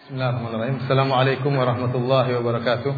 Bismillahirrahmanirrahim. Assalamualaikum warahmatullahi wabarakatuh.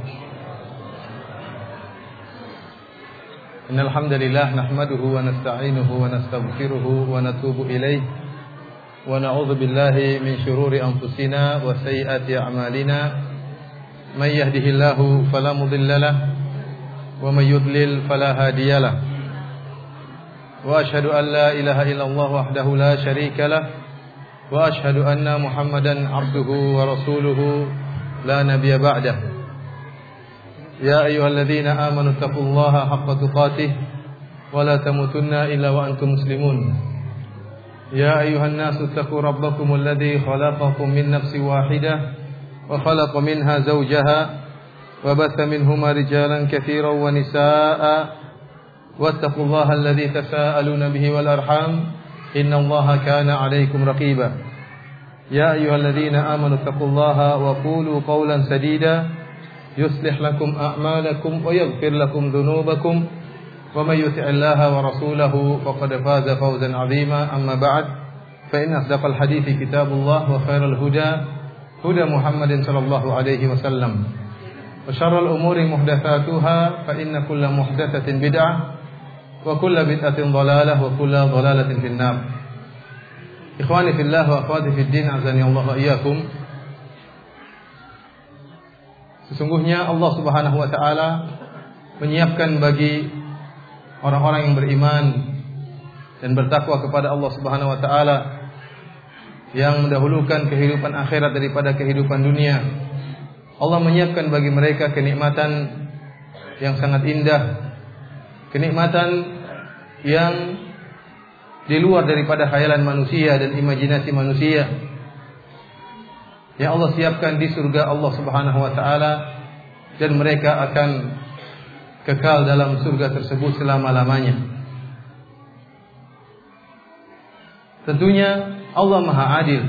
Innal hamdalillah nahmaduhu wa nasta'inuhu wa nastaghfiruhu wa natubu ilayh wa na'udzu billahi min shururi anfusina wa sayyiati a'malina. May yahdihillahu fala mudilla lahu wa may yudlil fala hadiya lahu. Wa asyhadu an la ilaha illallah wahdahu la syarika lahu وأشهد أن محمدا عبده ورسوله لا نبي بعده يا أيها الذين آمنوا اتقوا الله حق تقاته ولا تموتن إلا وأنتم مسلمون يا أيها الناس اتقوا ربكم الذي خلقكم من نفس واحدة وخلق منها زوجها وبث منهما رجالا كثيرا ونساء واتقوا الله الذي تساءلون به والأرحام إن الله كان عليكم رقيبا يا أيها الذين آمنوا اتقوا الله وقولوا قولا سديدا يصلح لكم أعمالكم ويغفر لكم ذنوبكم ومن يطع الله ورسوله فقد فاز فوزا عظيما أما بعد فإن أصدق الحديث كتاب الله وخير الهدى هدى محمد صلى الله عليه وسلم وشر الأمور محدثاتها فإن كل محدثة بدعة wa kullu bid'atin dhalalah wa kullu dhalalatin finnar. Ikhwani fillah wa akhwati fid din, azani Allah wa iyyakum. Sesungguhnya Allah Subhanahu wa taala menyiapkan bagi orang-orang yang beriman dan bertakwa kepada Allah Subhanahu wa taala yang mendahulukan kehidupan akhirat daripada kehidupan dunia. Allah menyiapkan bagi mereka kenikmatan yang sangat indah, kenikmatan yang di luar daripada khayalan manusia dan imajinasi manusia yang Allah siapkan di surga Allah Subhanahu wa taala, dan mereka akan kekal dalam surga tersebut selama-lamanya. Tentunya Allah Maha Adil.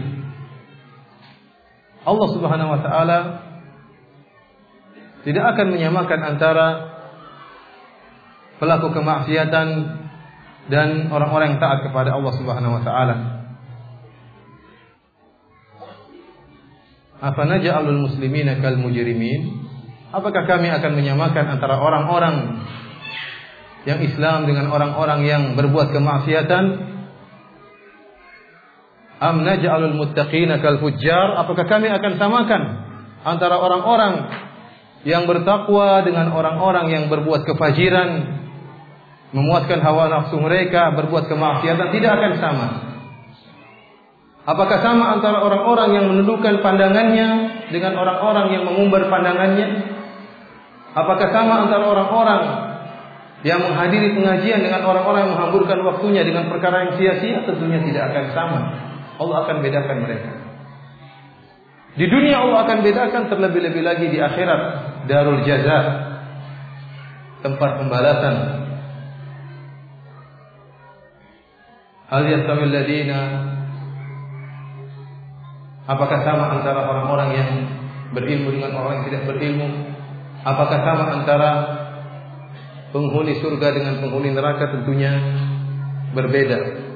Allah Subhanahu wa taala tidak akan menyamakan antara pelaku kemaksiatan dan orang-orang yang taat kepada Allah Subhanahu wa taala. Afanaj'alul muslimina kal mujrimin? Apakah kami akan menyamakan antara orang-orang yang Islam dengan orang-orang yang berbuat kemaksiatan? Am naj'alul muttaqina kal fujjar? Apakah kami akan samakan antara orang-orang yang bertakwa dengan orang-orang yang berbuat kefajiran, memuaskan hawa nafsu mereka, berbuat kemaksiatan? Tidak akan sama. Apakah sama antara orang-orang yang menundukkan pandangannya dengan orang-orang yang mengumbar pandangannya? Apakah sama antara orang-orang yang menghadiri pengajian dengan orang-orang yang menghamburkan waktunya dengan perkara yang sia-sia? Tentunya tidak akan sama. Allah akan bedakan mereka. Di dunia Allah akan bedakan, terlebih-lebih lagi di akhirat, darul jaza, tempat pembalasan. Hal yastawil ladina, apakah sama antara orang-orang yang berilmu dengan orang yang tidak berilmu? Apakah sama antara penghuni surga dengan penghuni neraka? Tentunya berbeda.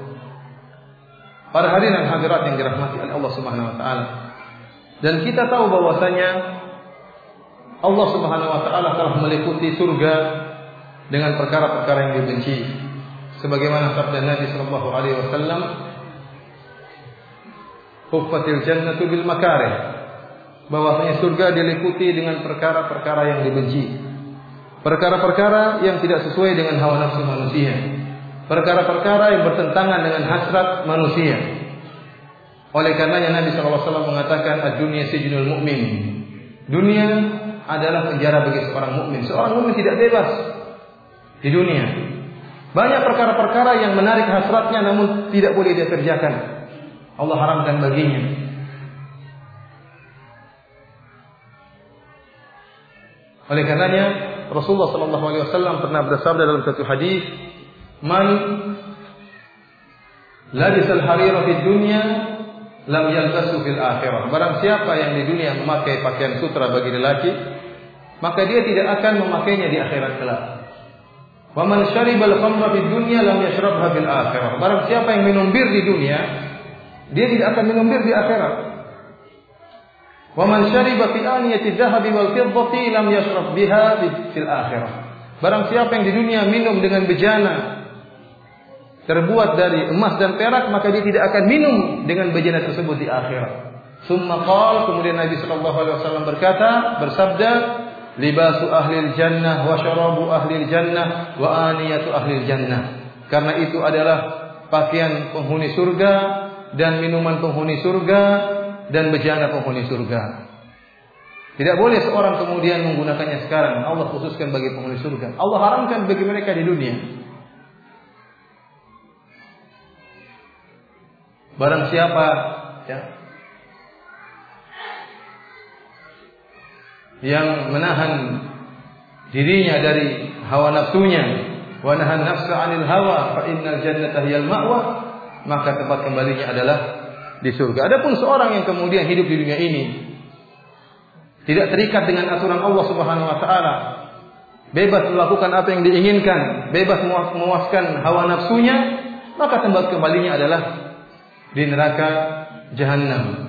Para hadirin dan hadirat yang dirahmati oleh Allah Subhanahu wa taala, dan kita tahu bahwasanya Allah Subhanahu wa taala telah meliputi surga dengan perkara-perkara yang dibenci. Sebagaimana sabda Nabi sallallahu alaihi wasallam, "Huffatil jannatu bil makarih." Bahwasanya surga diliputi dengan perkara-perkara yang dibenci. Perkara-perkara yang tidak sesuai dengan hawa nafsu manusia. Perkara-perkara yang bertentangan dengan hasrat manusia. Oleh karenanya Nabi sallallahu alaihi wasallam mengatakan, "Ad-dunya sijnul mu'min." Dunia adalah penjara bagi seorang mukmin. Seorang mukmin tidak bebas di dunia. Banyak perkara-perkara yang menarik hasratnya namun tidak boleh dia kerjakan. Allah haramkan baginya. Oleh karenanya Rasulullah sallallahu alaihi wasallam pernah bersabda dalam satu hadis, "Man labisal harira fid dunya lam yalbasu fil akhirah." Barang siapa yang di dunia memakai pakaian sutra bagi lelaki, maka dia tidak akan memakainya di akhirat kelak. Wa man syaribal khamra fid dunya lam yashrabha fil akhirah. Barang siapa yang minum bir di dunia, dia tidak akan minum bir di akhirat. Wa man syariba fi aniyati dhahabi wal fiddati lam yashrab biha fil akhirah. Barang siapa yang di dunia minum dengan bejana terbuat dari emas dan perak, maka dia tidak akan minum dengan bejana tersebut di akhirat. Summa qala, kemudian Nabi sallallahu alaihi wasallam bersabda, libasu ahlil jannah wa syarabu ahlil jannah wa aniyatu ahlil jannah. Karena itu adalah pakaian penghuni surga dan minuman penghuni surga dan bejana penghuni surga. Tidak boleh seorang kemudian menggunakannya sekarang. Allah khususkan bagi penghuni surga. Allah haramkan bagi mereka di dunia. Barang siapa yang menahan dirinya dari hawa nafsunya, wa nahan nafsa 'anil hawa, fa innal jannata hiyal ma'wa, maka tempat kembalinya adalah di surga. Adapun seorang yang kemudian hidup di dunia ini tidak terikat dengan aturan Allah Subhanahu wa taala, bebas melakukan apa yang diinginkan, bebas memuaskan hawa nafsunya, maka tempat kembalinya adalah di neraka jahanam.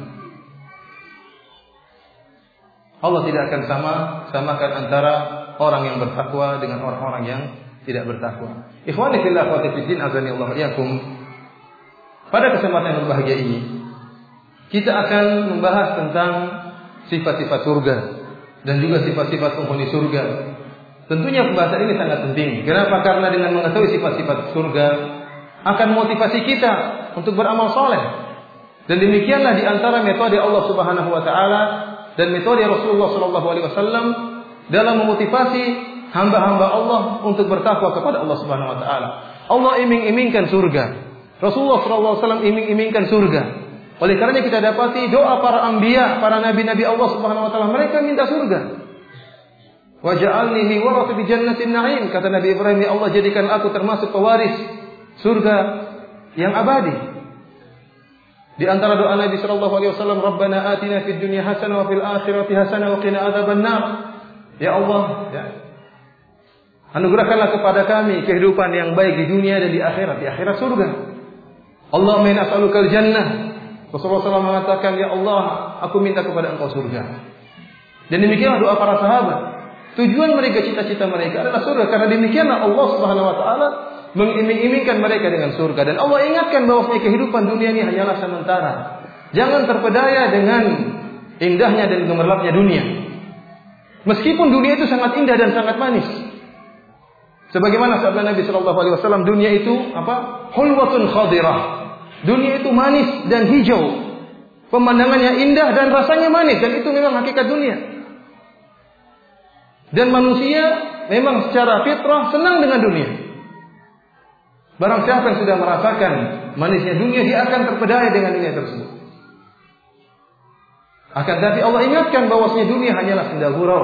Allah tidak akan samakan antara orang yang bertakwa dengan orang-orang yang tidak bertakwa. Ikhwani fillah wa fiddin, azani Allah iyakum. Pada kesempatan yang berbahagia ini, kita akan membahas tentang sifat-sifat surga dan juga sifat-sifat penghuni surga. Tentunya pembahasan ini sangat penting. Kenapa? Karena dengan mengetahui sifat-sifat surga akan motivasi kita untuk beramal soleh. Dan demikianlah di antara metode Allah Subhanahu wa taala dan metode Rasulullah sallallahu alaihi wasallam dalam memotivasi hamba-hamba Allah untuk bertakwa kepada Allah Subhanahu wa taala. Allah iming-imingkan surga. Rasulullah sallallahu alaihi wasallam iming-imingkan surga. Oleh karenanya kita dapati doa para anbiya, para nabi-nabi Allah Subhanahu wa taala, mereka minta surga. Waj'alni li warati bi jannatin na'im, kata Nabi Ibrahim, ya Allah jadikan aku termasuk pewaris surga yang abadi. Di antara doa Nabi sallallahu alaihi wasallam, Rabbana atina fid dunya hasanah wa fil akhirati hasanah wa qina adzabannar. Ya Allah, anugerahkanlah kepada kami kehidupan yang baik di dunia dan di akhirat surga. Allahumma inna nas'alukal jannah. Rasulullah SAW mengatakan, ya Allah, aku minta kepada engkau surga. Dan demikianlah doa para sahabat. Tujuan mereka, cita-cita mereka adalah surga. Karena demikianlah Allah Subhanahu wa taala mengiming-imingkan mereka dengan surga. Dan Allah ingatkan bahwa kehidupan dunia ini hanyalah sementara. Jangan terpedaya dengan indahnya dan gemerlapnya dunia. Meskipun dunia itu sangat indah dan sangat manis. Sebagaimana sabda Nabi sallallahu alaihi wasallam, dunia itu hulwatun khadirah. Dunia itu manis dan hijau. Pemandangannya indah dan rasanya manis, dan itu memang hakikat dunia. Dan manusia memang secara fitrah senang dengan dunia. Barang siapa yang sudah merasakan manisnya dunia, dia akan terpedaya dengan dunia tersebut. Akan tetapi Allah ingatkan bahwasanya dunia hanyalah senda gurau.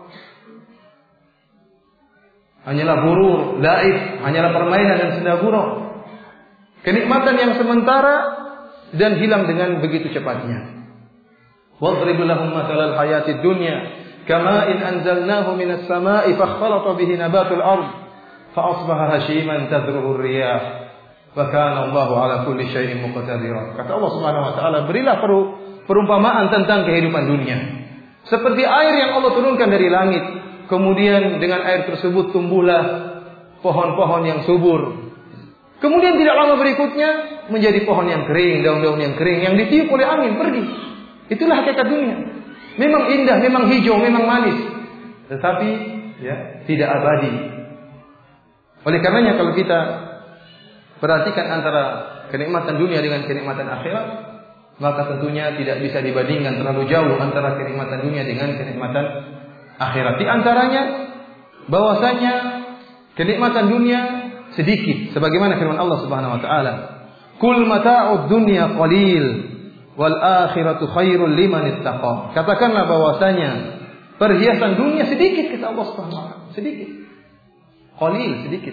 Hanyalah gurur, laif, hanyalah permainan dan senda gurau. Kenikmatan yang sementara dan hilang dengan begitu cepatnya. Wadrib lahum mathalal hayatid dunya kama'in anzalnahu minas sama'i fakhtalata bihi nabatul ard fa asbaha hashiman tadruhu ar-riyah wa kana Allahu 'ala kulli syai'in muqtadira. Kata Allah Subhanahu wa taala, berilah perumpamaan tentang kehidupan dunia. Seperti air yang Allah turunkan dari langit, kemudian dengan air tersebut tumbuhlah pohon-pohon yang subur. Kemudian tidak lama berikutnya menjadi pohon yang kering, daun-daun yang kering yang ditiup oleh angin pergi. Itulah hakikat dunia. Memang indah, memang hijau, memang manis, tetapi tidak abadi. Oleh karenanya kalau kita perhatikan antara kenikmatan dunia dengan kenikmatan akhirat, maka tentunya tidak bisa dibandingkan terlalu jauh antara kenikmatan dunia dengan kenikmatan akhirat. Di antaranya bahwasanya kenikmatan dunia sedikit, sebagaimana firman Allah Subhanahu wa taala, "Kul mata'ud dunya qalil wal akhiratu khairul liman ittaqa." Katakanlah bahwasanya perhiasan dunia sedikit, kata Allah Subhanahu wa taala, sedikit. Qalil, sedikit.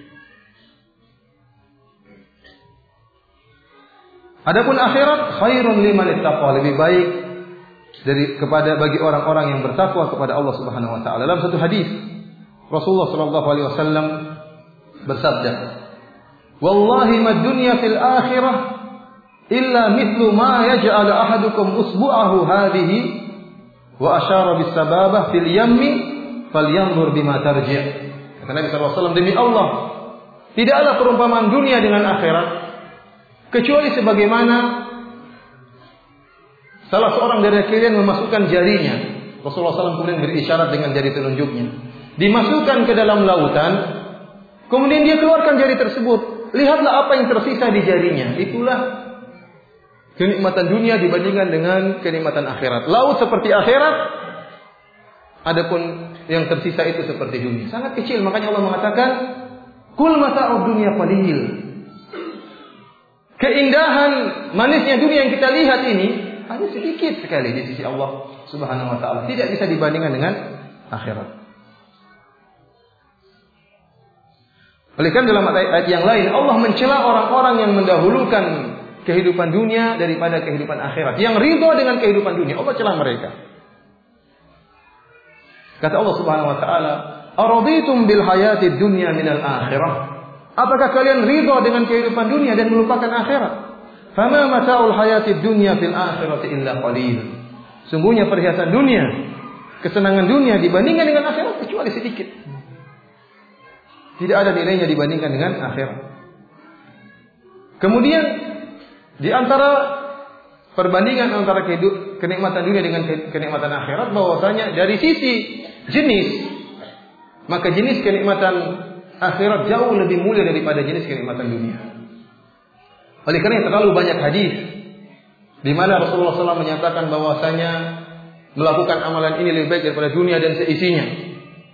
Adapun akhirat khairun liman ittaqa, lebih baik bagi orang-orang yang bertakwa kepada Allah Subhanahu wa taala. Dalam satu hadis Rasulullah sallallahu alaihi wasallam bersabda, "Wallahi mad dunya fil akhirah illa mithlu ma yaj'al ahadukum usbu'ahu hadhihi Wa asyara bis sababah fil yammi falyanzur bima tarji'. Kata Nabi sallallahu alaihi wasallam, demi Allah, tidaklah perumpamaan dunia dengan akhirat kecuali sebagaimana salah seorang dari kalian memasukkan jarinya. Rasulullah SAW kemudian berisyarat dengan jari telunjuknya. Dimasukkan ke dalam lautan, kemudian dia keluarkan jari tersebut. Lihatlah apa yang tersisa di jarinya. Itulah kenikmatan dunia dibandingkan dengan kenikmatan akhirat. Laut seperti akhirat, adapun yang tersisa itu seperti dunia. Sangat kecil, makanya Allah mengatakan, "Kul mata'ud dunya qalil." Keindahan manisnya dunia yang kita lihat ini hanya sedikit sekali di sisi Allah Subhanahu wa taala. Tidak bisa dibandingkan dengan akhirat. Oleh karena dalam ayat yang lain Allah mencela orang-orang yang mendahulukan kehidupan dunia daripada kehidupan akhirat. Yang ridha dengan kehidupan dunia, Allah cela mereka. Kata Allah Subhanahu wa taala, "Araditum bil hayatid dunya minal akhirah?" Apakah kalian ridha dengan kehidupan dunia dan melupakan akhirat? Fama mata'ul hayatid dunya fil akhirati illa qalil. Sungguhnya perhiasan dunia, kesenangan dunia dibandingkan dengan akhirat kecuali sedikit. Tidak ada nilainya dibandingkan dengan akhirat. Kemudian di antara perbandingan antara kenikmatan dunia dengan kenikmatan akhirat, bahwasanya dari sisi jenis, maka jenis kenikmatan akhirat jauh lebih mulia daripada jenis kenikmatan dunia. Oleh karena terlalu banyak hadis di mana Rasulullah SAW menyatakan bahwasanya melakukan amalan ini lebih baik daripada dunia dan seisinya.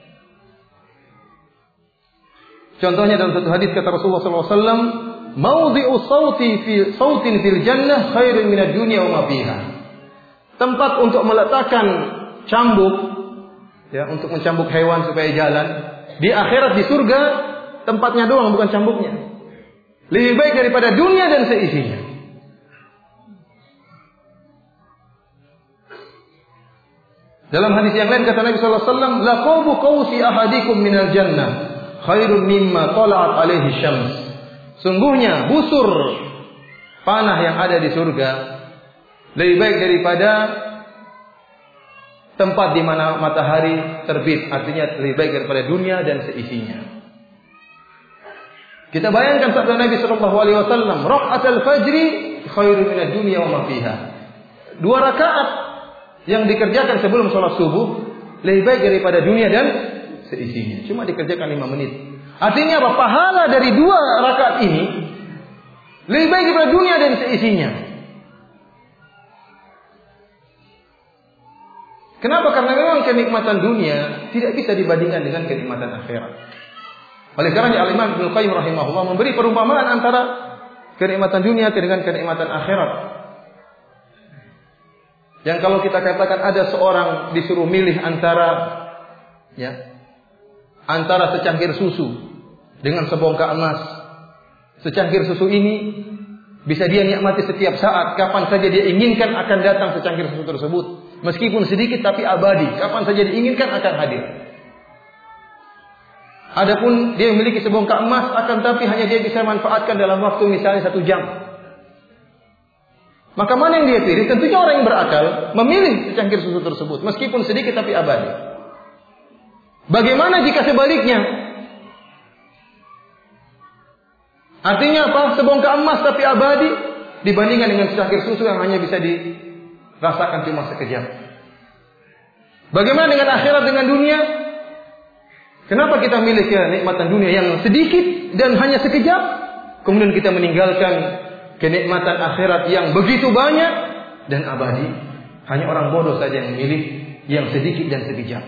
Contohnya dalam satu hadis kata Rasulullah SAW, "Mawdi'u sautin fil jannah khairun minad dunya wa ma fiha." Tempat untuk meletakkan cambuk, ya, untuk mencambuk hewan supaya jalan. Di akhirat di surga tempatnya doang, bukan cambuknya. Lebih baik daripada dunia dan seisinya. Dalam hadis yang lain kata Nabi sallallahu alaihi wasallam, "Laqabu qausi ahadikum minal jannah khairun mimma tala'at alaihi syams." Sungguhnya busur panah yang ada di surga lebih baik daripada tempat di mana matahari terbit, artinya lebih baik daripada dunia dan seisinya. Kita bayangkan sabda Nabi sallallahu alaihi wasallam, "Raka'atul fajri khairun minad dunya wa ma fiha." 2 rakaat yang dikerjakan sebelum salat subuh lebih baik daripada dunia dan seisinya. Cuma dikerjakan 5 menit. Artinya apa? Pahala dari 2 rakaat ini lebih baik daripada dunia dan seisinya. Kenapa? Karena memang kenikmatan dunia tidak bisa dibandingkan dengan kenikmatan akhirat. Oleh karena Al-Imam Ibnu Qayyim rahimahullah memberi perumpamaan antara kenikmatan dunia dengan kenikmatan akhirat. Yang kalau kita katakan ada seorang disuruh milih antara secangkir susu dengan sebongkah emas. Secangkir susu ini bisa dia nikmati setiap saat, kapan saja dia inginkan akan datang secangkir susu tersebut. Meskipun sedikit tapi abadi, kapan saja diinginkan akan hadir. Adapun dia memiliki sebongkah emas, akan tapi hanya dia bisa manfaatkan dalam waktu misalnya 1 jam. Maka mana yang dia pilih? Tentunya orang yang berakal memilih secangkir susu tersebut, meskipun sedikit tapi abadi. Bagaimana jika sebaliknya? Artinya apa? Sebongkah emas tapi abadi dibandingkan dengan secangkir susu yang hanya bisa dirasakan cuma sekejap. Bagaimana dengan akhirat, dengan dunia? Kenapa kita milih kenikmatan dunia yang sedikit dan hanya sekejap, kemudian kita meninggalkan kenikmatan akhirat yang begitu banyak dan abadi? Hanya orang bodoh saja yang memilih yang sedikit dan sekejap.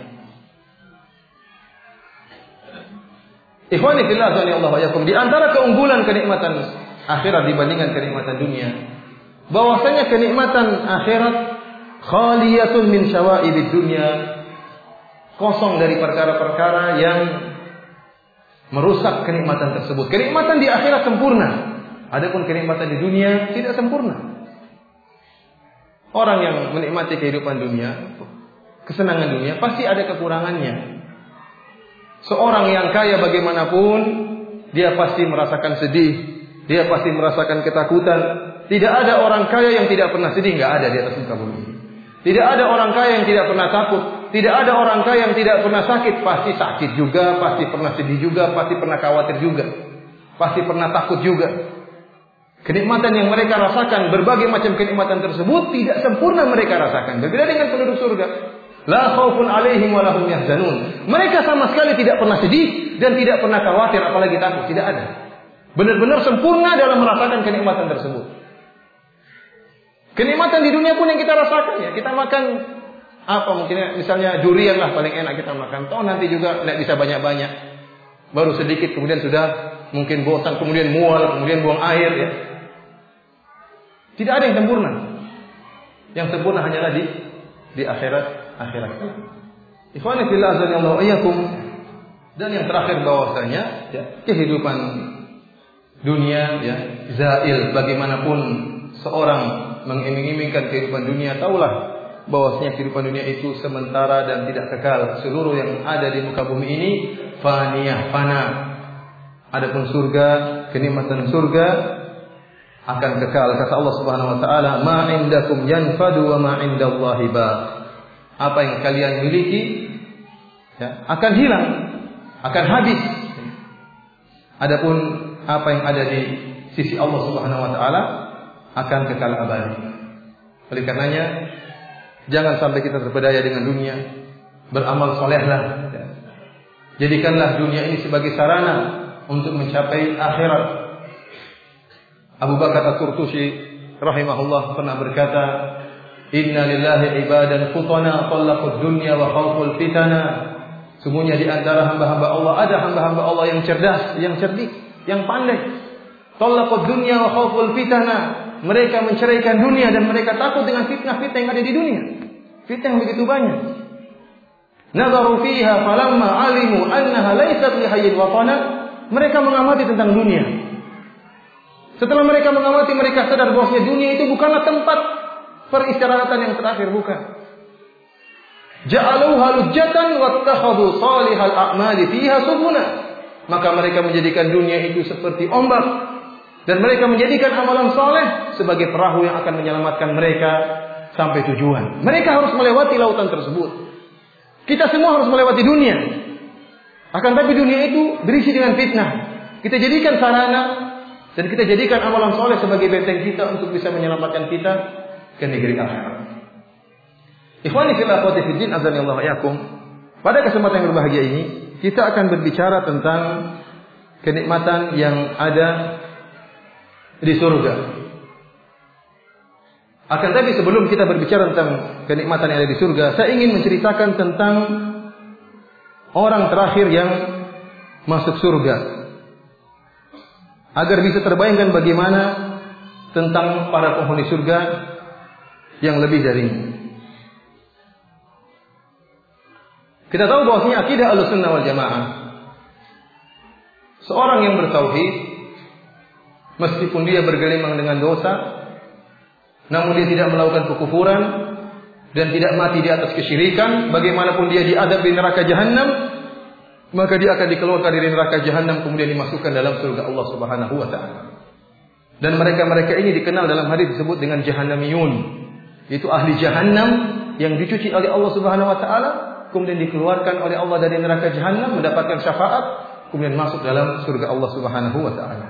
Ikhwani fillah, Allah wa yakum. Di antara keunggulan kenikmatan akhirat dibandingkan kenikmatan dunia, bahwasanya kenikmatan akhirat khaliyatun min syawa'ibid dunya, kosong dari perkara-perkara yang merusak kenikmatan tersebut. Kenikmatan di akhirat sempurna, adapun kenikmatan di dunia tidak sempurna. Orang yang menikmati kehidupan dunia, kesenangan dunia, pasti ada kekurangannya. Seorang yang kaya bagaimanapun, dia pasti merasakan sedih, dia pasti merasakan ketakutan. Tidak ada orang kaya yang tidak pernah sedih, nggak ada di atas muka bumi. Tidak ada orang kaya yang tidak pernah takut. Tidak ada orang kaya yang tidak pernah sakit. Pasti sakit juga, pasti pernah sedih juga, pasti pernah khawatir juga. Pasti pernah takut juga. Kenikmatan yang mereka rasakan, berbagai macam kenikmatan tersebut tidak sempurna mereka rasakan. Berbeda dengan penduduk surga. La khaufun alaihim wa lahum yahzanun. Mereka sama sekali tidak pernah sedih dan tidak pernah khawatir, apalagi takut. Tidak ada. Benar-benar sempurna dalam merasakan kenikmatan tersebut. Kenikmatan di dunia pun yang kita rasakan ya. Kita makan apa mungkin misalnya durian lah paling enak kita makan. Toh nanti juga tidak bisa banyak-banyak. Baru sedikit kemudian sudah mungkin bosan, kemudian mual, kemudian buang air ya. Tidak ada yang sempurna. Yang sempurna hanyalah di akhirat. Ikhwani fillah azanillahu iyyakum. Dan yang terakhir bahwasanya ya, kehidupan dunia ya zail, bagaimanapun seorang mengiming-imingkan kehidupan dunia, taulah bahwasanya kehidupan dunia itu sementara dan tidak kekal. Seluruh yang ada di muka bumi ini faniyah, fana. Adapun surga, kenikmatan surga akan kekal. Kata Allah Subhanahu wa taala, "Ma 'indakum yanfadu wa ma 'indallahi baq." Apa yang kalian miliki ya, akan hilang, akan habis. Adapun apa yang ada di sisi Allah Subhanahu wa taala akan kekal abadi. Oleh karenanya jangan sampai kita terpedaya dengan dunia. Beramal solehlah. Jadikanlah dunia ini sebagai sarana untuk mencapai akhirat. Abu Bakar At-Turtusi rahimahullah pernah berkata, "Inna lillahi ibadan futana talaqud dunya wa khawful fitana." Sungguhnya di antara hamba-hamba Allah ada hamba-hamba Allah yang cerdas, yang cerdik, yang pandai. Talaqud dunya wa khawful fitana. Mereka menceraikan dunia dan mereka takut dengan fitnah-fitnah yang ada di dunia. Fitnah yang begitu banyak. Nazaru fiha falamma alimu annaha laysat li hayyil watana. Mereka mengamati tentang dunia. Setelah mereka mengamati, mereka sadar bahwa dunia itu bukanlah tempat peristirahatan yang terakhir, bukan. Ja'aluha lujjatan wattakhadhu salihal a'mali fiha subuna. Maka mereka menjadikan dunia itu seperti ombak. Dan mereka menjadikan amalan soleh sebagai perahu yang akan menyelamatkan mereka sampai tujuan. Mereka harus melewati lautan tersebut. Kita semua harus melewati dunia. Akan tapi dunia itu berisi dengan fitnah. Kita jadikan sarana dan kita jadikan amalan soleh sebagai benteng kita untuk bisa menyelamatkan kita ke negeri akhirat. Ikhwani fillah akhwati fiddin azanillahu iyyakum. Pada kesempatan yang berbahagia ini kita akan berbicara tentang kenikmatan yang ada di surga. Akan tapi sebelum kita berbicara tentang kenikmatan yang ada di surga, saya ingin menceritakan tentang orang terakhir yang masuk surga, agar bisa terbayangkan bagaimana tentang para penghuni surga yang lebih darinya. Kita tahu bahwasanya akidah Ahlussunnah wal Jamaah, seorang yang bertauhid meskipun dia bergelimang dengan dosa, namun dia tidak melakukan kekufuran dan tidak mati di atas kesyirikan, bagaimanapun dia diadab di neraka jahanam, maka dia akan dikeluarkan dari neraka jahanam kemudian dimasukkan dalam surga Allah Subhanahu wa taala. Dan mereka-mereka ini dikenal dalam hadis disebut dengan jahannamiyun, itu ahli jahanam yang dicuci oleh Allah Subhanahu wa taala, kemudian dikeluarkan oleh Allah dari neraka jahanam, mendapatkan syafaat, kemudian masuk dalam surga Allah Subhanahu wa taala.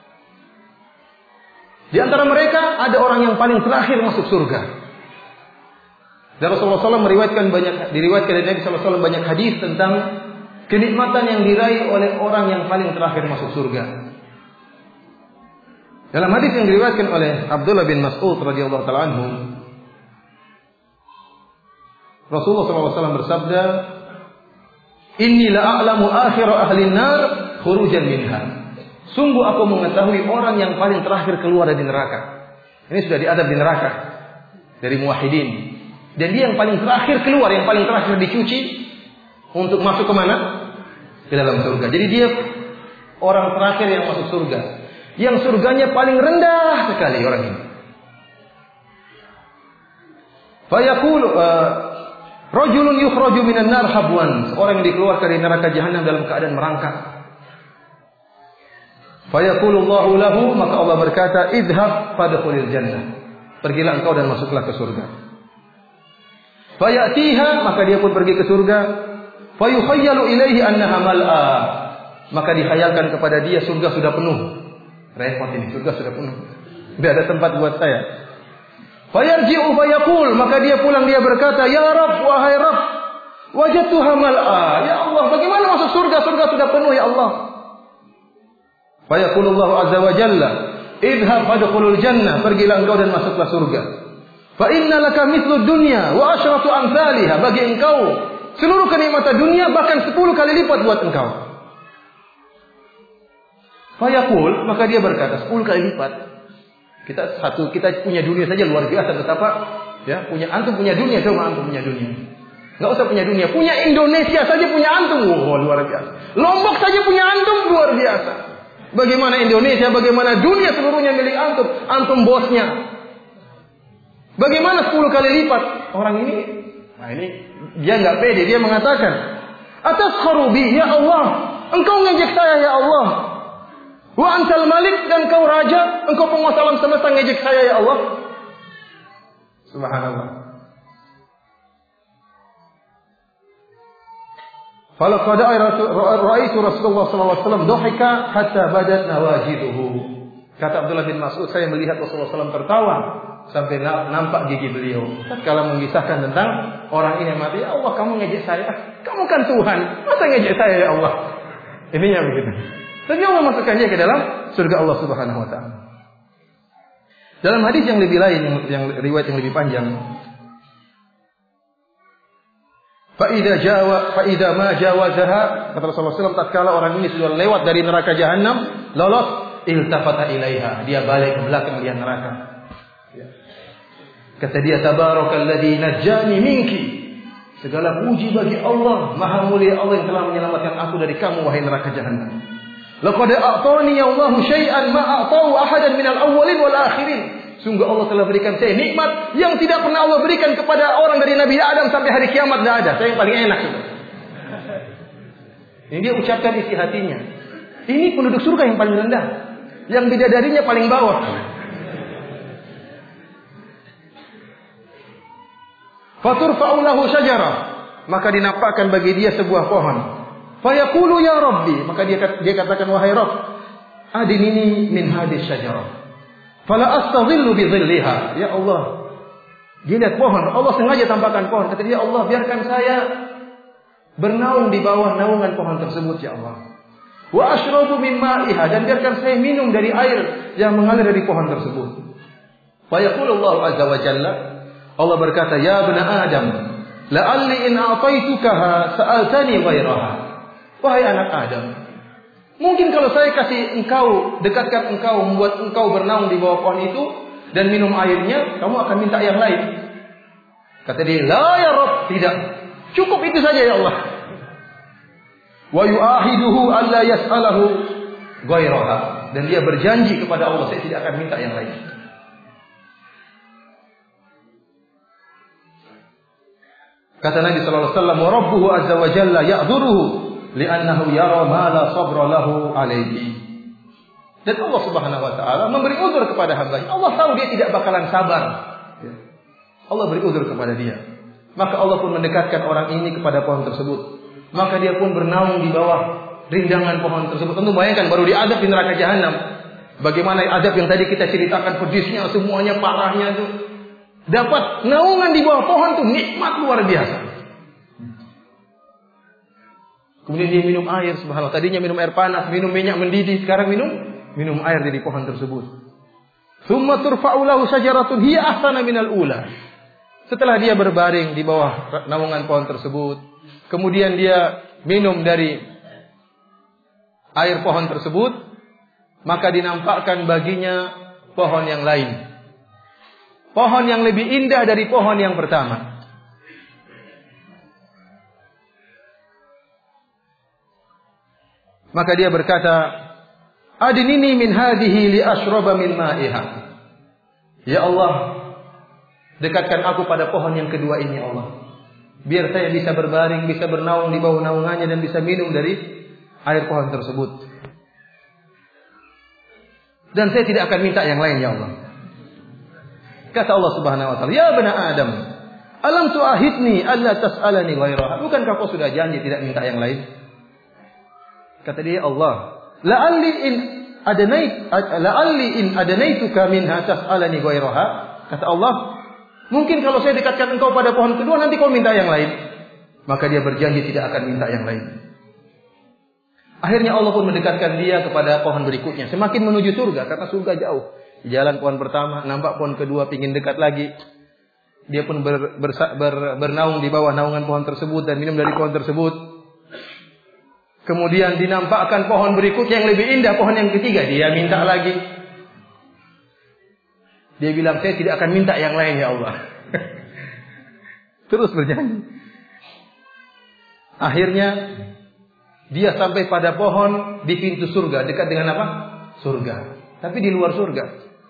Di antara mereka ada orang yang paling terakhir masuk surga. Dan Rasulullah SAW diriwayatkan dari Nabi SAW banyak hadis tentang kenikmatan yang diraih oleh orang yang paling terakhir masuk surga. Dalam hadis yang diriwayatkan oleh Abdullah bin Mas'ud radhiyallahu taala anhu, Rasulullah SAW bersabda, "Inni la a'lamu akhira ahli nar khurujan minha." Sungguh aku mengetahui orang yang paling terakhir keluar dari neraka. Ini sudah diadab di neraka dari muwahhidin. Dan dia yang paling terakhir keluar, yang paling terakhir dicuci untuk masuk ke mana? Ke dalam surga. Jadi dia orang terakhir yang masuk surga. Yang surganya paling rendah sekali orang ini. Fayaqulu rajulun yukhraju minan nar habwan. Seorang yang dikeluarkan dari neraka jahanam dalam keadaan merangkak. Fayaqulullahu lahu, maka Allah berkata, "Idhhab fadkhulil jannah." Pergilah engkau dan masuklah ke surga. Fayatiha, maka dia pun pergi ke surga. Fayukhayyalu ilaihi annaha mal'a. Maka dikhayalkan kepada dia surga sudah penuh. Repot ini, surga sudah penuh. Tidak ada tempat buat saya. Fayarji'u fayaqul, maka dia pulang dia berkata, "Ya Rabb, wahai Rabb, wajadtuha mal'a." Ya Allah, bagaimana masuk surga? Surga sudah penuh ya Allah. Fayaqulullahu azza wa jalla, "Idhhab fadkhulul jannah." Pergilah engkau dan masuklah surga. Fa inna laka mithlu dunya wa asyratu amsalha. Bagi engkau seluruh kenikmatan dunia bahkan 10 kali lipat buat engkau. Fayaqul, maka dia berkata 10 kali lipat. Kita punya dunia saja luar biasa, betapa ya, antum punya dunia, coba antum punya dunia. Enggak usah punya dunia, punya Indonesia saja punya antum, luar biasa. Lombok saja punya antum, luar biasa. Bagaimana Indonesia, bagaimana dunia seluruhnya milik antum, antum bosnya. Bagaimana 10 kali lipat? Orang ini, dia enggak pede, dia mengatakan, "Ataskharu bi ya Allah, engkau ngejek saya ya Allah. Wa antal malik, dan kau raja, engkau penguasa alam semesta, ngejek saya ya Allah." Subhanallah. Falaqad ra'aitu Rasulullah sallallahu alaihi wasallam dhahika hatta badat nawajiduhu. Kata Abdullah bin Mas'ud, saya melihat Rasulullah SAW tertawa sampai nampak gigi beliau. Tatkala mengisahkan tentang orang ini yang mati, "Ya Allah, kamu ngejek saya. Kamu kan Tuhan, masa ngejek saya ya Allah?" Ininya begitu. Dan Allah masukkannya ke dalam surga Allah Subhanahu wa taala. Dalam hadis yang lebih lain, yang riwayat yang lebih panjang, fa idza ma jawazaha, kata Rasulullah SAW, tatkala orang ini sudah lewat dari neraka jahanam, lolos, iltafata ilaiha, dia balik ke belakang melihat neraka. Kata dia, "Tabarakalladzi najjani minki." Segala puji bagi Allah, Maha Mulia Allah yang telah menyelamatkan aku dari kamu, wahai neraka jahanam. Laqad a'tani Allahu syai'an ma a'tahu ahadan minal awwalin wal akhirin. Sungguh Allah telah berikan saya nikmat yang tidak pernah Allah berikan kepada orang dari Nabi Adam sampai hari kiamat, tidak ada. Saya yang paling enak itu. Ini dia ucapkan isi hatinya. Ini penduduk surga yang paling rendah, yang bidadarinya paling bawah. Faturfa'u lahu syajarah, maka dinampakkan bagi dia sebuah pohon. Fayaqulu ya Rabbi, maka dia katakan, "Wahai Rabb, adinini min hadis syajarah, fala astadhillu bi dhilliha." Ya Allah, dia lihat pohon, Allah sengaja tampakkan pohon. Kata dia, "Allah, biarkan saya bernaung di bawah naungan pohon tersebut ya Allah. Wa ashrabu min ma'iha, dan biarkan saya minum dari air yang mengalir dari pohon tersebut." Fayaqulu Allah azza wa jalla, Allah berkata, "Ya bani Adam, la'alli in a'taitukaha sa'altani ghairaha." Wahai anak Adam, mungkin kalau saya kasih engkau, dekatkan engkau, membuat engkau bernaung di bawah pohon itu dan minum airnya, kamu akan minta yang lain. Kata dia, "La ya Rabb, tidak. Cukup itu saja ya Allah." Wa yu'ahiduhu alla yas'alahu ghairaha, dan dia berjanji kepada Allah, saya tidak akan minta yang lain. Kata Nabi sallallahu alaihi wasallam, "Wa rabbuhu azza wa jalla ya'dhuruhu li'annahu yara ma la sabra lahu alaihi." Dan Allah Subhanahu wa taala memberi uzur kepada hamba-Nya. Allah tahu dia tidak bakalan sabar. Allah beri uzur kepada dia. Maka Allah pun mendekatkan orang ini kepada pohon tersebut. Maka dia pun bernaung di bawah rindangan pohon tersebut. Tentu bayangkan baru diadab di neraka jahanam. Bagaimana adab yang tadi kita ceritakan, pedisnya semuanya, parahnya itu. Dapat naungan di bawah pohon itu nikmat luar biasa. Kemudian dia minum air, subhanallah. Tadinya minum air panas, minum minyak mendidih, sekarang minum air dari pohon tersebut. Tsumma turfa'u lahu syajaratun hiya ahsana minal ula. Setelah dia berbaring di bawah naungan pohon tersebut, kemudian dia minum dari air pohon tersebut, maka dinampakkan baginya pohon yang lain. Pohon yang lebih indah dari pohon yang pertama. Maka dia berkata, "Adinini min hadhihi li ashraba min ma'iha." Ya Allah, dekatkan aku pada pohon yang kedua ini ya Allah. Biar saya bisa berbaring, bisa bernaung di bawah naungannya dan bisa minum dari air pohon tersebut. Dan saya tidak akan minta yang lain ya Allah. Kata Allah Subhanahu wa taala, "Ya bani Adam, Alam tu'ahidni alla tas'alani ghairaha. Bukankah kau sudah janji tidak minta yang lain? Kata dia, Allah, la'alli in adanaituka minha tas'alani ghairaha. Kata Allah, mungkin kalau saya dekatkan engkau pada pohon kedua nanti kau minta yang lain. Maka dia berjanji tidak akan minta yang lain. Akhirnya Allah pun mendekatkan dia kepada pohon berikutnya. Semakin menuju surga karena surga jauh. Di jalan pohon pertama, nampak pohon kedua, pingin dekat lagi. Dia pun bernaung di bawah naungan pohon tersebut dan minum dari pohon tersebut. Kemudian dinampakkan pohon berikutnya yang lebih indah, pohon yang ketiga. Dia minta lagi. Dia bilang, saya tidak akan minta yang lain ya Allah. Terus berjanji. Akhirnya dia sampai pada pohon di pintu surga. Dekat dengan apa? Surga. Tapi di luar surga.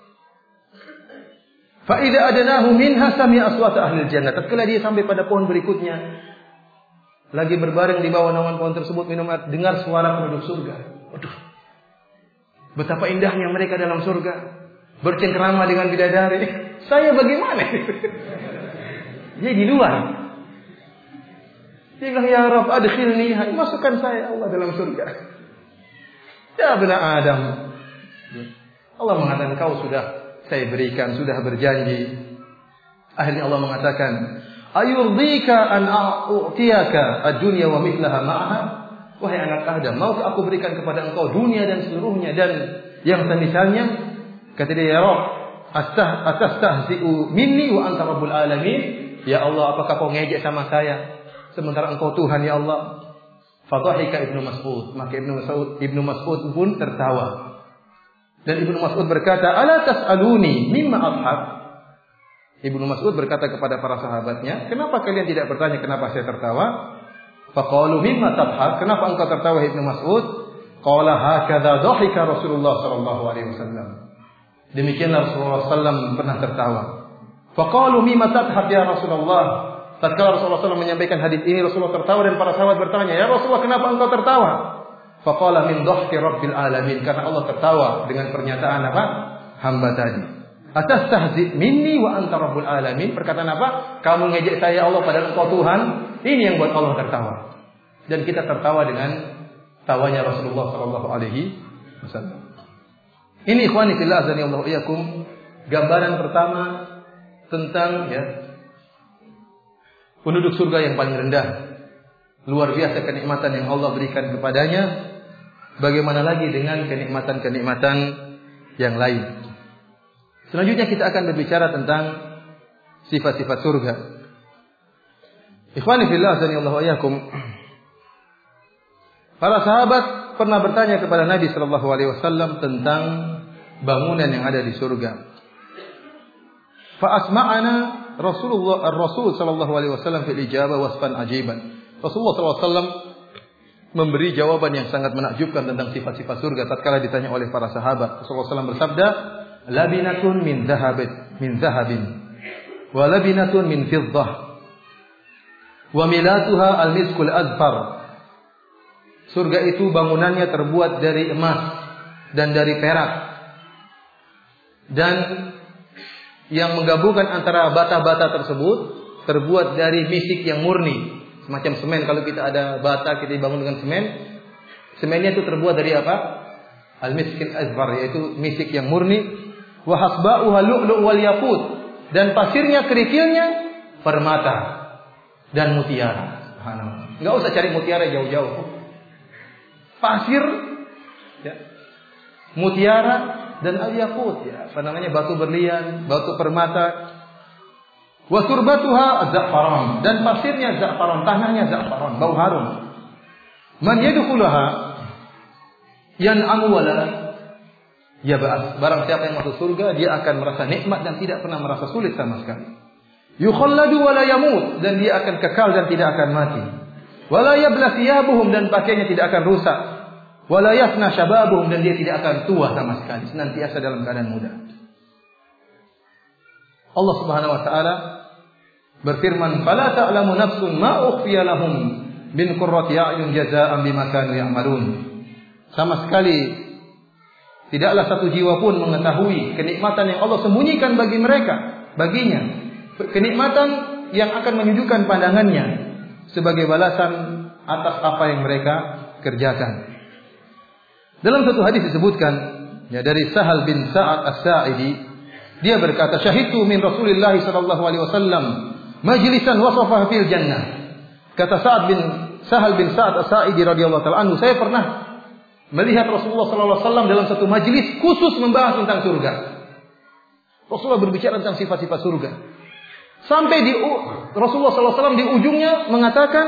Fa'idha adanahu minha sami'a aswata ahlil jannah. Tatkala dia sampai pada pohon berikutnya, lagi berbaring di bawah naungan pohon tersebut minum air, dengar suara penduduk surga. Waduh, betapa indahnya mereka dalam surga, bercengkrama dengan bidadari. Saya bagaimana? Dia di luar. Dia bilang, ya Rabb adkhilni, masukkan saya Allah dalam surga. Ya benar Adam. Allah mengatakan, kau sudah saya berikan, sudah berjanji. Akhirnya Allah mengatakan, ayurdika an a'tiyaka ad-dunya wa mithlaha ma'aha. Wahai anak Adam, maukah aku berikan kepada engkau dunia dan seluruhnya dan yang semisalnya? Kata dia, ya Rabb, atastahzi'u minni wa anta rabbul alamin. Ya Allah, apakah kau ngejek sama saya sementara engkau Tuhan ya Allah? Fadhahika Ibnu Mas'ud. Maka Ibnu Mas'ud pun tertawa. Dan Ibnu Mas'ud berkata, ala tas'aluni mimma adhak? Ibnu Mas'ud berkata kepada para sahabatnya, kenapa kalian tidak bertanya kenapa saya tertawa? Faqalu mimma tadhak? Kenapa engkau tertawa Ibnu Mas'ud? Qala hakadha dhahika Rasulullah sallallahu alaihi wasallam. Demikianlah Rasulullah sallallahu pernah tertawa. Faqalu mimma tadhak ya Rasulullah? Tatkala Rasulullah SAW menyampaikan hadis ini, Rasulullah tertawa dan para sahabat bertanya, ya Rasulullah, kenapa engkau tertawa? Faqala min dhahki rabbil alamin, karena Allah tertawa dengan pernyataan apa? Hamba tadi. Atastahzi minni wa anta rabbul alamin. Perkataan apa? Kamu ngejek saya Allah padahal engkau Tuhan. Ini yang buat Allah tertawa. Dan kita tertawa dengan tawanya Rasulullah sallallahu alaihi wasallam. Ini ikhwani fillah azani Allah iyakum, gambaran pertama tentang penduduk surga yang paling rendah. Luar biasa kenikmatan yang Allah berikan kepadanya. Bagaimana lagi dengan kenikmatan-kenikmatan yang lain? Selanjutnya kita akan berbicara tentang sifat-sifat surga. Ikhwani fillah azanillahu wa iyyakum. Para sahabat pernah bertanya kepada Nabi sallallahu alaihi wasallam tentang bangunan yang ada di surga. Fa asma'ana Rasul sallallahu alaihi wasallam fil ijabah wasfan ajiban. Rasulullah sallallahu alaihi wasallam memberi jawaban yang sangat menakjubkan tentang sifat-sifat surga tatkala ditanya oleh para sahabat. Rasulullah SAW bersabda, labinatun min zahabin wa labinatun min fiddah wa milatuha al-miskul azfar. Surga itu bangunannya terbuat dari emas dan dari perak. Dan yang menggabungkan antara bata-bata tersebut terbuat dari misik yang murni. Semacam semen, kalau kita ada bata kita bangun dengan semen. Semennya itu terbuat dari apa? Al-miskil azfar, yaitu misik yang murni. Wa hasba'uha lu'lu' wal yaqut, dan pasirnya kerikilnya permata dan mutiara. Subhanallah. Enggak usah cari mutiara jauh-jauh. Pasir mutiara dan al-yaqut, batu berlian, batu permata. Wa turbatuha za'faran, dan pasirnya za'faran, tanahnya za'faran, bau harum. Man yadkhulaha yan'amu wala yab'as. Barang siapa yang masuk surga, dia akan merasa nikmat dan tidak pernah merasa sulit sama sekali. Yukhalladu wala yamut, dan dia akan kekal dan tidak akan mati. Wala yabla thiyabuhum, dan pakaiannya tidak akan rusak. Wala yafna shababuhum, dan dia tidak akan tua sama sekali, senantiasa dalam keadaan muda. Allah Subhanahu wa taala berfirman, "Fala ta'lamu nafsun ma ukhfiya lahum min qurrati a'yun jazaa'an bima kanu ya'malun." Sama sekali tidaklah satu jiwa pun mengetahui kenikmatan yang Allah sembunyikan bagi mereka, baginya. Kenikmatan yang akan menyejukkan pandangannya sebagai balasan atas apa yang mereka kerjakan. Dalam satu hadis disebutkan ya dari Sahal bin Sa'ad As-Sa'idi, dia berkata, "Syahidtu min Rasulillah sallallahu alaihi wasallam majlisan wasafahu fil jannah." Kata Sahal bin Sa'ad As-Sa'idi radhiyallahu taala anhu, saya pernah melihat Rasulullah sallallahu alaihi wasallam dalam satu majelis khusus membahas tentang surga. Rasulullah berbicara tentang sifat-sifat surga. Sampai Rasulullah sallallahu alaihi wasallam di ujungnya mengatakan,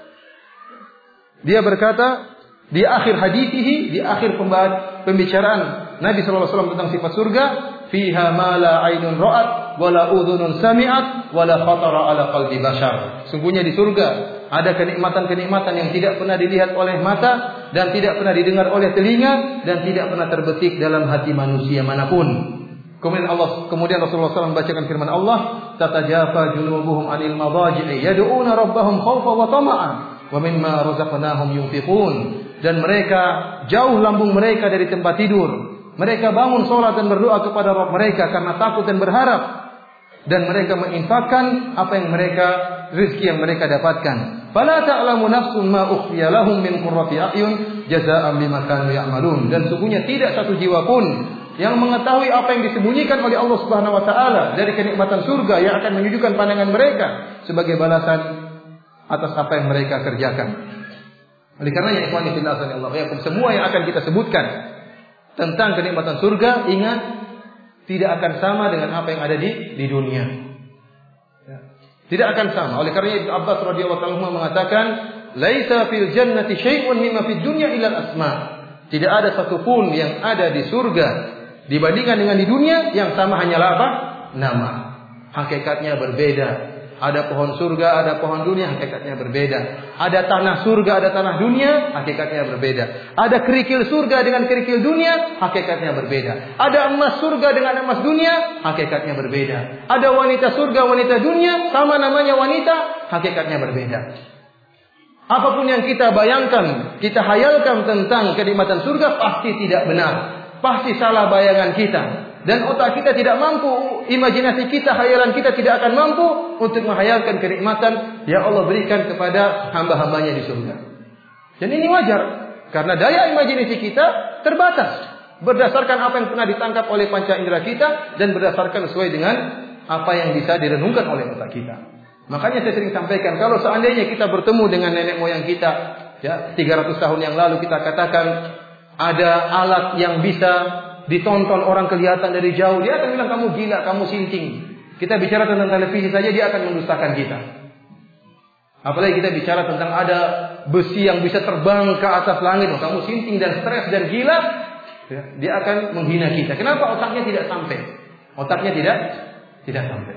dia berkata di akhir hadisihi, di akhir pembicaraan Nabi sallallahu alaihi wasallam tentang sifat surga, "Fiha ma la 'ainun ra'at wa la udhunun sami'at wa la khatara 'ala qalbi bashar." Sungguhnya di surga ada kenikmatan-kenikmatan yang tidak pernah dilihat oleh mata dan tidak pernah didengar oleh telinga dan tidak pernah terbetik dalam hati manusia manapun. Kemudian Rasulullah SAW membacakan firman Allah, "Tatajafa junubuhum 'anil madaji'i yad'una rabbahum khaufan wa tama'an wa mimma razaqnahum yunfiqun." Dan mereka jauh lambung mereka dari tempat tidur. Mereka bangun salat dan berdoa kepada Rabb mereka karena takut dan berharap. Dan mereka menginfakkan apa yang rezeki yang mereka dapatkan. Fala ta'lamu nafsun ma ukhfiya lahum min qurrati a'yun jazaa'an bima kanu ya'malun. Dan sungguhnya tidak satu jiwa pun yang mengetahui apa yang disembunyikan oleh Allah Subhanahu wa taala dari kenikmatan surga yang akan menyejukkan pandangan mereka sebagai balasan atas apa yang mereka kerjakan. Oleh karenanya ikhwani fillah sallallahu semua yang akan kita sebutkan tentang kenikmatan surga, ingat tidak akan sama dengan apa yang ada di dunia. Tidak akan sama. Oleh karenanya Ibnu Abbas radhiyallahu anhu mengatakan, "Laisa fil jannati syai'un mimma fid dunya illa al-asma." Tidak ada satupun yang ada di surga dibandingkan dengan di dunia yang sama, hanyalah apa? Nama. Hakikatnya berbeda. Ada pohon surga, ada pohon dunia, hakikatnya berbeda. Ada tanah surga, ada tanah dunia, hakikatnya berbeda. Ada kerikil surga dengan kerikil dunia, hakikatnya berbeda. Ada emas surga dengan emas dunia, hakikatnya berbeda. Ada wanita surga, wanita dunia, sama namanya wanita, hakikatnya berbeda. Apapun yang kita bayangkan, kita hayalkan tentang kenikmatan surga, pasti tidak benar. Pasti salah bayangan kita. Dan otak kita tidak mampu, imajinasi kita, khayalan kita tidak akan mampu untuk menghayalkan kenikmatan yang Allah berikan kepada hamba-hambanya di surga. Dan ini wajar, karena daya imajinasi kita terbatas. Berdasarkan apa yang pernah ditangkap oleh panca indera kita, dan berdasarkan sesuai dengan apa yang bisa direnungkan oleh otak kita. Makanya saya sering sampaikan, kalau seandainya kita bertemu dengan nenek moyang kita, ya 300 tahun yang lalu, kita katakan ada alat yang bisa ditonton orang kelihatan dari jauh, dia akan bilang kamu gila, kamu sinting. Kita bicara tentang televisi saja dia akan mendustakan kita. Apalagi kita bicara tentang ada besi yang bisa terbang ke atas langit, oh, kamu sinting dan stres dan gila. Dia akan menghina kita. Kenapa? Otaknya tidak sampai. Otaknya tidak sampai.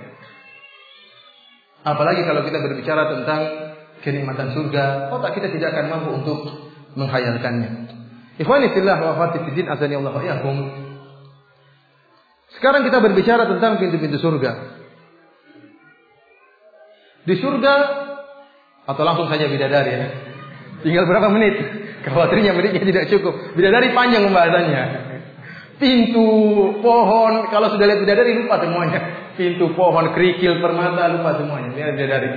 Apalagi kalau kita berbicara tentang kenikmatan surga, otak kita tidak akan mampu untuk menghayalkannya. Ikhwani fillah wa akhwati fiddin, azani Allah wa iyyakum. Sekarang kita berbicara tentang pintu-pintu surga. Di surga, atau langsung saja bidadari ya. Tinggal berapa menit? Khawatirnya menitnya tidak cukup. Bidadari panjang pembahasannya. Pintu, pohon, kalau sudah lihat bidadari lupa semuanya. Pintu, pohon, kerikil, permata, lupa semuanya. Lihat bidadari.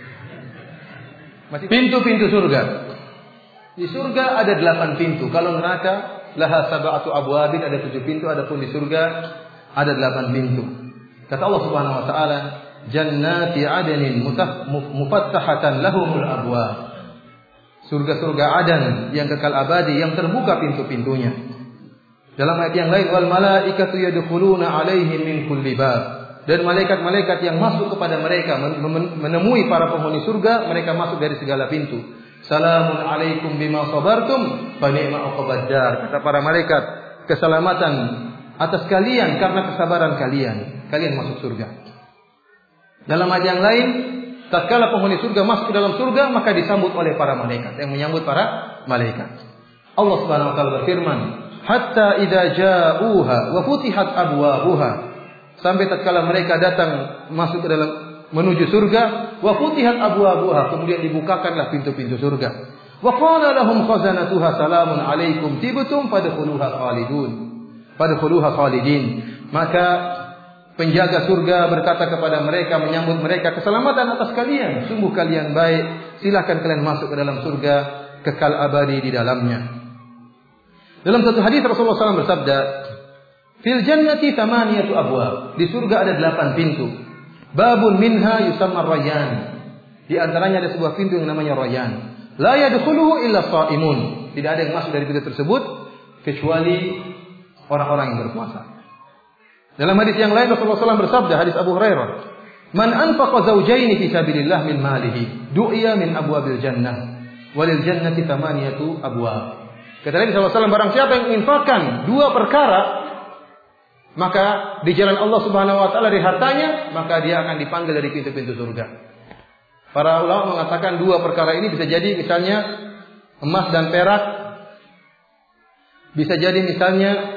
Pintu-pintu surga. Di surga ada 8 pintu. Kalau neraka laha sab'atu abwabin, ada 7 pintu. Adapun di surga ada 8 pintu. Kata Allah Subhanahu wa taala, "Jannati 'adnin mufattahatan lahumul abwab." Surga-surga Adan yang kekal abadi, yang terbuka pintu-pintunya. Dalam ayat yang lain, "Wal malaikatu yadkhuluna 'alaihim min kulli bab." Dan malaikat-malaikat yang masuk kepada mereka menemui para penghuni surga, mereka masuk dari segala pintu. Salamun alaikum bima sabartum fa ni'ma uqbad dar. Kata para malaikat, keselamatan atas kalian karena kesabaran kalian. Kalian masuk surga. Dalam ayat yang lain, tatkala penghuni surga masuk ke dalam surga, maka disambut oleh para malaikat. Yang menyambut para malaikat, Allah Subhanahu wa taala berfirman, "Hatta idza ja'uha wa futihat abwabuha." Sampai tatkala mereka datang masuk ke dalam menuju surga, wa futihat abwabuha, kemudian dibukakanlah pintu-pintu surga. Wa qala lahum khazanatuha salamun alaikum tibtum fadkhuluha khalidun. Fadkhuluha khalidin. Maka Penjaga surga berkata kepada mereka, menyambut mereka, keselamatan atas kalian. Sungguh kalian baik. Silakan kalian masuk ke dalam surga, kekal abadi di dalamnya. Dalam satu hadis Rasulullah SAW bersabda, fil jannati thamaniyatu abwab. Di surga ada 8 pintu. Babun minha yusamma rayyan. Di antaranya ada sebuah pintu yang namanya Rayyan. La yadkhuluhu illa shaimun. Tidak ada yang masuk dari pintu tersebut kecuali orang-orang yang berpuasa. Dalam hadis yang lain Rasulullah SAW bersabda, hadis Abu Hurairah, man anfaqa zawjaini fi sabilillah min malihi du'iya min abwabil jannah walil jannati thamaniyatu abwab. Kata Nabi SAW, barang siapa yang menginfakkan 2 perkara, maka di jalan Allah Subhanahu wa taala dari hartanya, maka dia akan dipanggil dari pintu-pintu surga. Para ulama mengatakan 2 perkara ini bisa jadi misalnya emas dan perak, bisa jadi misalnya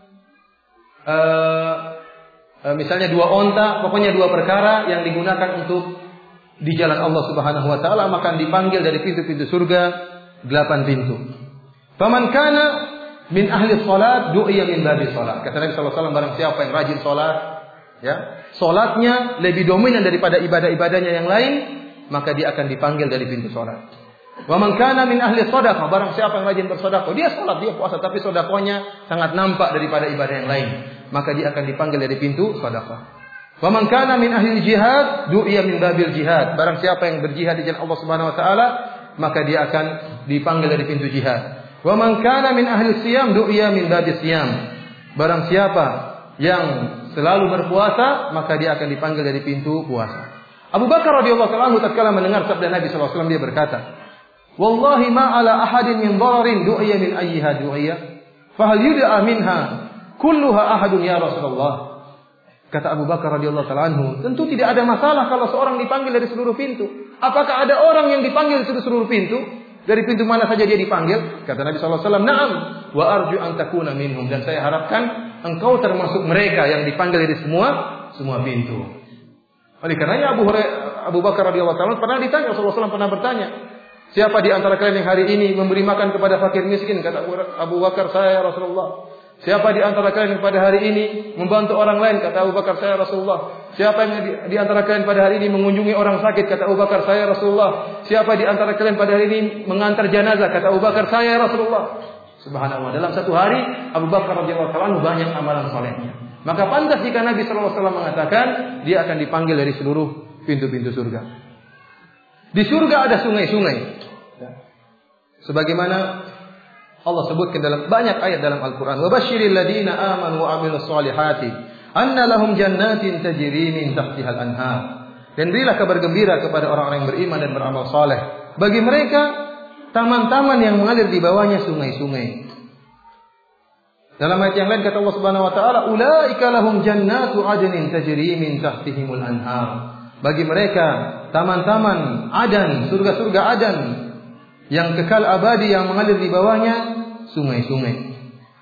misalnya 2 onta, pokoknya 2 perkara yang digunakan untuk di jalan Allah Subhanahu wa taala, maka dipanggil dari pintu-pintu surga 8 pintu. Faman kana min ahli salat du'iya min babi salat. Kata Nabi sallallahu alaihi wasallam, barang siapa yang rajin salat, ya, salatnya lebih dominan daripada ibadah-ibadahnya yang lain, maka dia akan dipanggil dari pintu salat. Wa man kana min ahli shadaqah, barang siapa yang rajin bersedekah, dia salat, dia puasa, tapi sedekahnya sangat nampak daripada ibadah yang lain, maka dia akan dipanggil dari pintu sedekah. Wa man kana min ahli jihad du'iya min babil jihad. Barang siapa yang berjihad di jalan Allah Subhanahu wa taala, maka dia akan dipanggil dari pintu jihad. Wa man kana min ahli siyam du'iya min babil siyam. Barang siapa yang selalu berpuasa, maka dia akan dipanggil dari pintu puasa. Abu Bakar radhiyallahu anhu tatkala mendengar sabda Nabi sallallahu alaihi wasallam, dia berkata, wallahi ma ala ahadin min dararin du'iya min ayyiha du'iya fahal yud'a minha kulluha ahadun ya Rasulullah. Kata Abu Bakar radhiyallahu taala anhu, tentu tidak ada masalah kalau seorang dipanggil dari seluruh pintu. Apakah ada orang yang dipanggil dari seluruh pintu? Dari pintu mana saja dia dipanggil? Kata Nabi sallallahu alaihi wasallam, "Na'am, wa arju an takuna minhum." Dan saya harapkan engkau termasuk mereka yang dipanggil dari semua pintu. Oleh karenanya Abu Bakar radhiyallahu taala pernah ditanya, Rasulullah SAW pernah bertanya, siapa di antara kalian yang hari ini memberi makan kepada fakir miskin? Kata Abu Bakar, saya Rasulullah. Siapa di antara kalian yang pada hari ini membantu orang lain? Kata Abu Bakar, saya Rasulullah. Siapa yang di antara kalian pada hari ini mengunjungi orang sakit? Kata Abu Bakar, saya Rasulullah. Siapa di antara kalian pada hari ini mengantar jenazah? Kata Abu Bakar, saya Rasulullah. Subhanallah, dalam satu hari Abu Bakar radhiyallahu anhu banyak amalan salehnya. Maka pantas jika Nabi sallallahu alaihi wasallam mengatakan dia akan dipanggil dari seluruh pintu-pintu surga. Di surga ada sungai-sungai. Sebagaimana Allah sebutkan dalam banyak ayat dalam Al-Quran. Wa basyiril ladina amanu wa amilus solihati anna lahum jannatin tajri min tahtihal anhar. Dan berilah kabar gembira kepada orang-orang yang beriman dan beramal saleh. Bagi mereka taman-taman yang mengalir di bawahnya sungai-sungai. Dalam ayat yang lain kata Allah Subhanahu wa taala, ulaika lahum jannatu adnin tajri min tahtihimul anhar. Bagi mereka taman-taman Adan, surga-surga Adan yang kekal abadi yang mengalir di bawahnya sungai-sungai.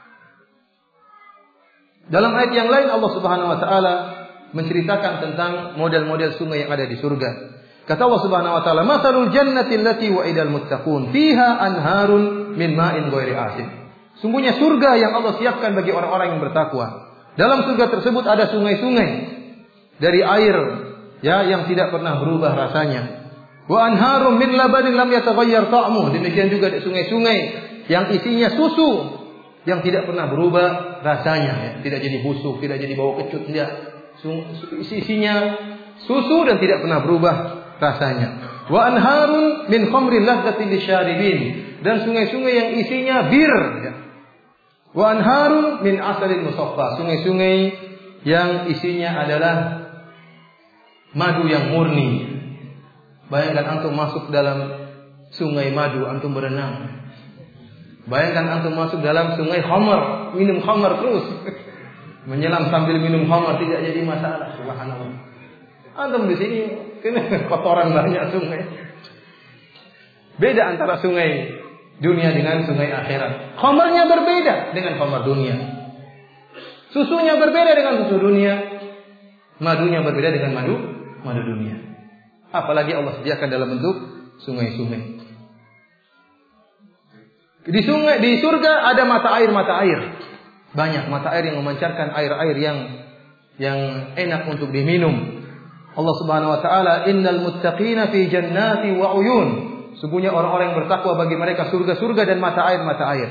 Dalam ayat yang lain Allah Subhanahu wa taala menceritakan tentang model-model sungai yang ada di surga. Kata Allah Subhanahu wa taala, "Matsalul jannati allati wa'idal muttaqun, fiha anharun min ma'in ghairi asin." Sungguhnya surga yang Allah siapkan bagi orang-orang yang bertakwa. Dalam surga tersebut ada sungai-sungai dari air yang tidak pernah berubah rasanya. Wa anharum min labanin lam yataghayyar ta'muh. Demikian juga ada sungai-sungai yang isinya susu yang tidak pernah berubah rasanya, tidak jadi busuk, tidak jadi bau kecut, tidak. Isinya susu dan tidak pernah berubah rasanya. Wa anharun min khamrin ladzatin lisyaribin. Dan sungai-sungai yang isinya bir. Wa anharun min asalin musaffa. Sungai-sungai yang isinya adalah madu yang murni. Bayangkan antum masuk dalam sungai madu, antum berenang. Bayangkan antum masuk dalam sungai khamar, minum khamar terus. Menyelam sambil minum khamar tidak jadi masalah. Subhanallah. Antum di sini kena kotoran banyak sungai. Beda antara sungai dunia dengan sungai akhirat. Khamarnya berbeda dengan khamar dunia. Susunya berbeda dengan susu dunia. Madunya berbeda dengan madu dunia. Apalagi Allah sediakan dalam bentuk sungai-sungai. Di surga ada mata air. Banyak mata air yang memancarkan air-air yang enak untuk diminum. Allah Subhanahu wa taala, "Innal muttaqina fi jannati wa uyun." Sungguhnya orang-orang yang bertakwa bagi mereka surga-surga dan mata air.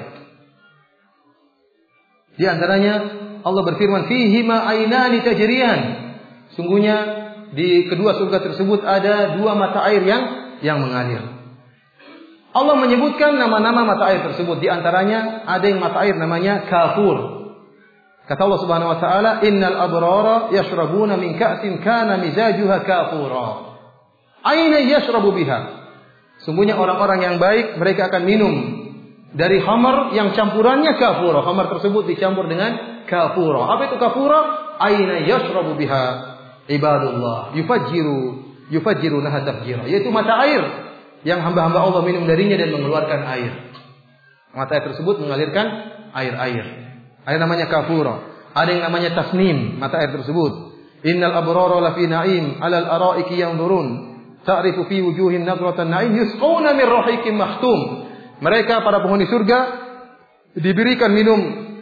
Di antaranya Allah berfirman, "Fihima ainani tajriyan." Sungguhnya di kedua surga tersebut ada dua mata air yang mengalir. Allah menyebutkan nama-nama mata air tersebut. Di antaranya ada yang mata air namanya kafur. Kata Allah Subhanahu wa taala, "Innal abrara yashrabuna min ka'sin kana mizajuha kafura." Aina yashrabu biha. Sungguhnya orang-orang yang baik mereka akan minum dari khamar yang campurannya kafura. Khamar tersebut dicampur dengan kafura. Apa itu kafura? Aina yashrabu biha ibadullah yufajjirunaha tafjira. Yaitu mata air yang hamba-hamba Allah minum darinya dan mengeluarkan air. Mata air tersebut mengalirkan air-air. Air namanya kafura. Ada yang namanya tasnim, mata air tersebut. Innal abrara lafi na'im 'alal ara'iki yanzurun. Ta'rifu fi wujuhin nadratan na'im yusqawna min rahiqin makhtum. Mereka para penghuni surga diberikan minum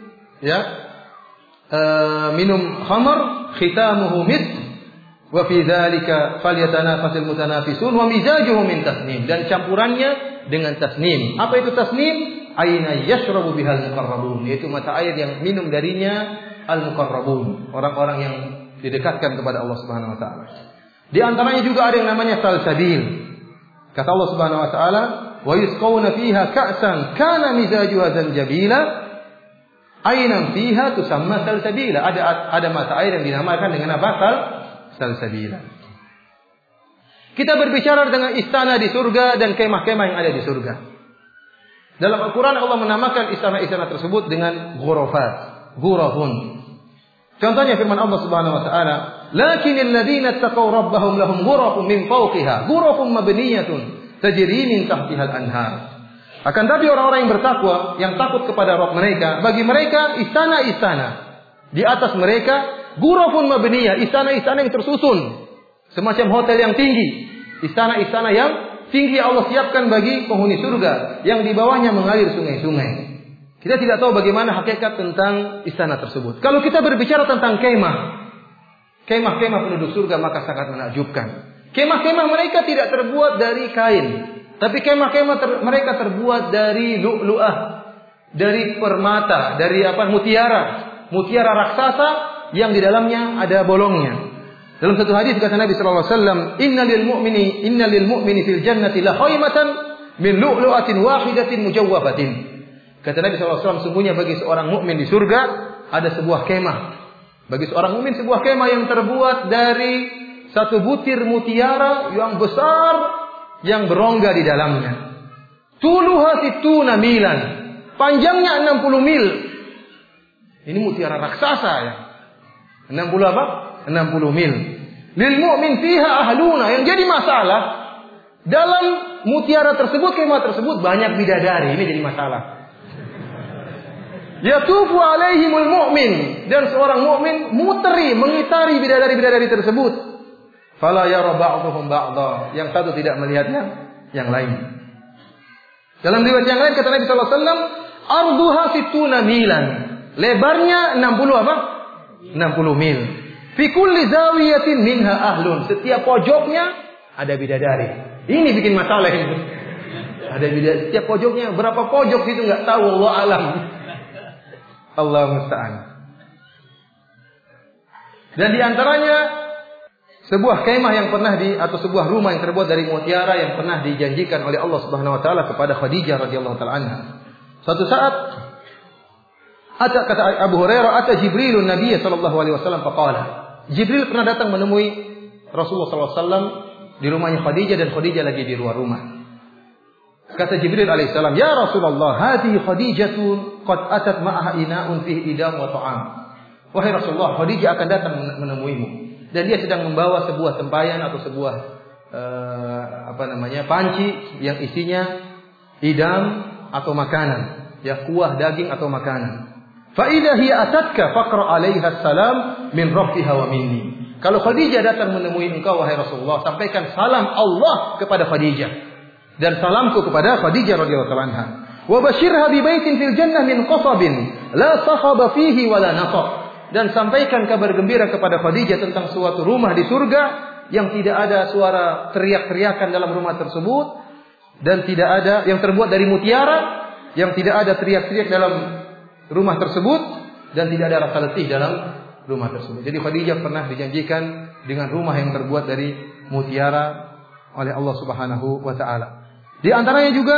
minum khamar khitamuhu misk wa fi dzalika falyatanafasul mutanafisun wa mizajuhu min tasnim, dan campurannya dengan tasnim. Apa itu tasnim? Aina yashrabu bihal muqarrabun, yaitu mata air yang minum darinya al-muqarrabun, orang-orang yang didekatkan kepada Allah Subhanahu wa taala. Di antaranya juga ada yang namanya salsabil. Kata Allah Subhanahu wa taala, "Wa yusqawna fiha ka'san kana mizajuha zanjabila." Ainan fiha tusamma salsabila. Ada mata air yang dinamakan dengan apa? Salsabila. Kita berbicara dengan istana di surga dan kemah-kemah yang ada di surga. Dalam Al-Quran Allah menamakan istana-istana tersebut dengan ghurafun. Contohnya firman Allah Subhanahu wa taala, "Lakinnal ladzina taqaw rabbahum lahum ghurafun min fawqiha, ghurafun mabniyatun tajri min tahtiha al-anhar." Akan tapi orang-orang yang bertakwa, yang takut kepada Rabb mereka, bagi mereka istana-istana di atas mereka, ghurafun mabniyah, istana-istana yang tersusun, semacam hotel yang tinggi, istana-istana yang tinggi Allah siapkan bagi penghuni surga, yang di bawahnya mengalir sungai-sungai. Kita tidak tahu bagaimana hakikat tentang istana tersebut. Kalau kita berbicara tentang kemah-kemah penduduk surga, maka sangat menakjubkan. Kemah-kemah mereka tidak terbuat dari kain, tapi kemah-kemah mereka terbuat dari lu'lu'ah, dari permata, dari mutiara raksasa yang di dalamnya ada bolongnya. Dalam satu hadis kata Nabi sallallahu alaihi wasallam, "Inna lil mu'mini fil jannati la khaymatan min lu'lu'atin wahidatin mujawwafatin." Kata Nabi sallallahu alaihi wasallam, sungguhnya bagi seorang mukmin di surga ada sebuah kemah. Bagi seorang mukmin sebuah kemah yang terbuat dari satu butir mutiara yang besar yang berongga di dalamnya. Tuluha situna milan. Panjangnya 60 mil. Ini mutiara raksasa ya. 60 apa? 60 mil. Lil mu'min fiha ahluna. Yang jadi masalah, dalam mutiara tersebut, kemah tersebut banyak bidadari. Ini jadi masalah. Yatufu alaihimul mu'min, dan seorang mukmin mengitari bidadari-bidadari tersebut. Fala yara ba'dhum ba'dha. Yang satu tidak melihatnya yang lain. Dalam riwayat yang lain kata Nabi sallallahu alaihi wasallam, arduha situna milan. Lebarnya 60 apa? 60 mil. Fi kulli zawiyatin minha ahlun. Setiap pojoknya ada bidadari. Ini bikin masalah ini. Ada bidadari. Setiap pojoknya, berapa pojok itu enggak tahu, Allah alam. Allah musta'an. Dan di antaranya sebuah kemah yang pernah atau sebuah rumah yang terbuat dari mutiara yang pernah dijanjikan oleh Allah Subhanahu wa taala kepada Khadijah radhiyallahu taala anha. Suatu saat kata Abu Hurairah, "Ata Jibrilun Nabiy sallallahu alaihi wasallam faqala." Jibril pernah datang menemui Rasulullah sallallahu alaihi wasallam di rumahnya Khadijah, dan Khadijah lagi di luar rumah. Kata Jibril alaihissalam, "Ya Rasulullah, hadhihi Khadijatun qad atat ma'aha ina'un fihi idam wa ta'am." Wahai Rasulullah, Khadijah akan datang menemuimu, dan dia sedang membawa sebuah tempayan atau sebuah panci yang isinya idam atau makanan, ya kuah daging atau makanan. Fa idza hiya atatka faqra 'alaiha salam min rabbiha wa minni. Kalau Khadijah datang menemui engkau wahai Rasulullah, sampaikan salam Allah kepada Khadijah dan salamku kepada Khadijah radhiyallahu anha. Wa basyirha bi baitin fil jannah min qasabin la sakhaba fihi wala nasab. dan sampaikan kabar gembira kepada Khadijah tentang suatu rumah di surga yang tidak ada suara teriak-teriakan dalam rumah tersebut dan tidak ada yang terbuat dari mutiara, yang tidak ada teriak-teriak dalam rumah tersebut dan tidak ada rasa letih dalam rumah tersebut. Jadi Khadijah pernah dijanjikan dengan rumah yang terbuat dari mutiara oleh Allah Subhanahu wa taala. Di antaranya juga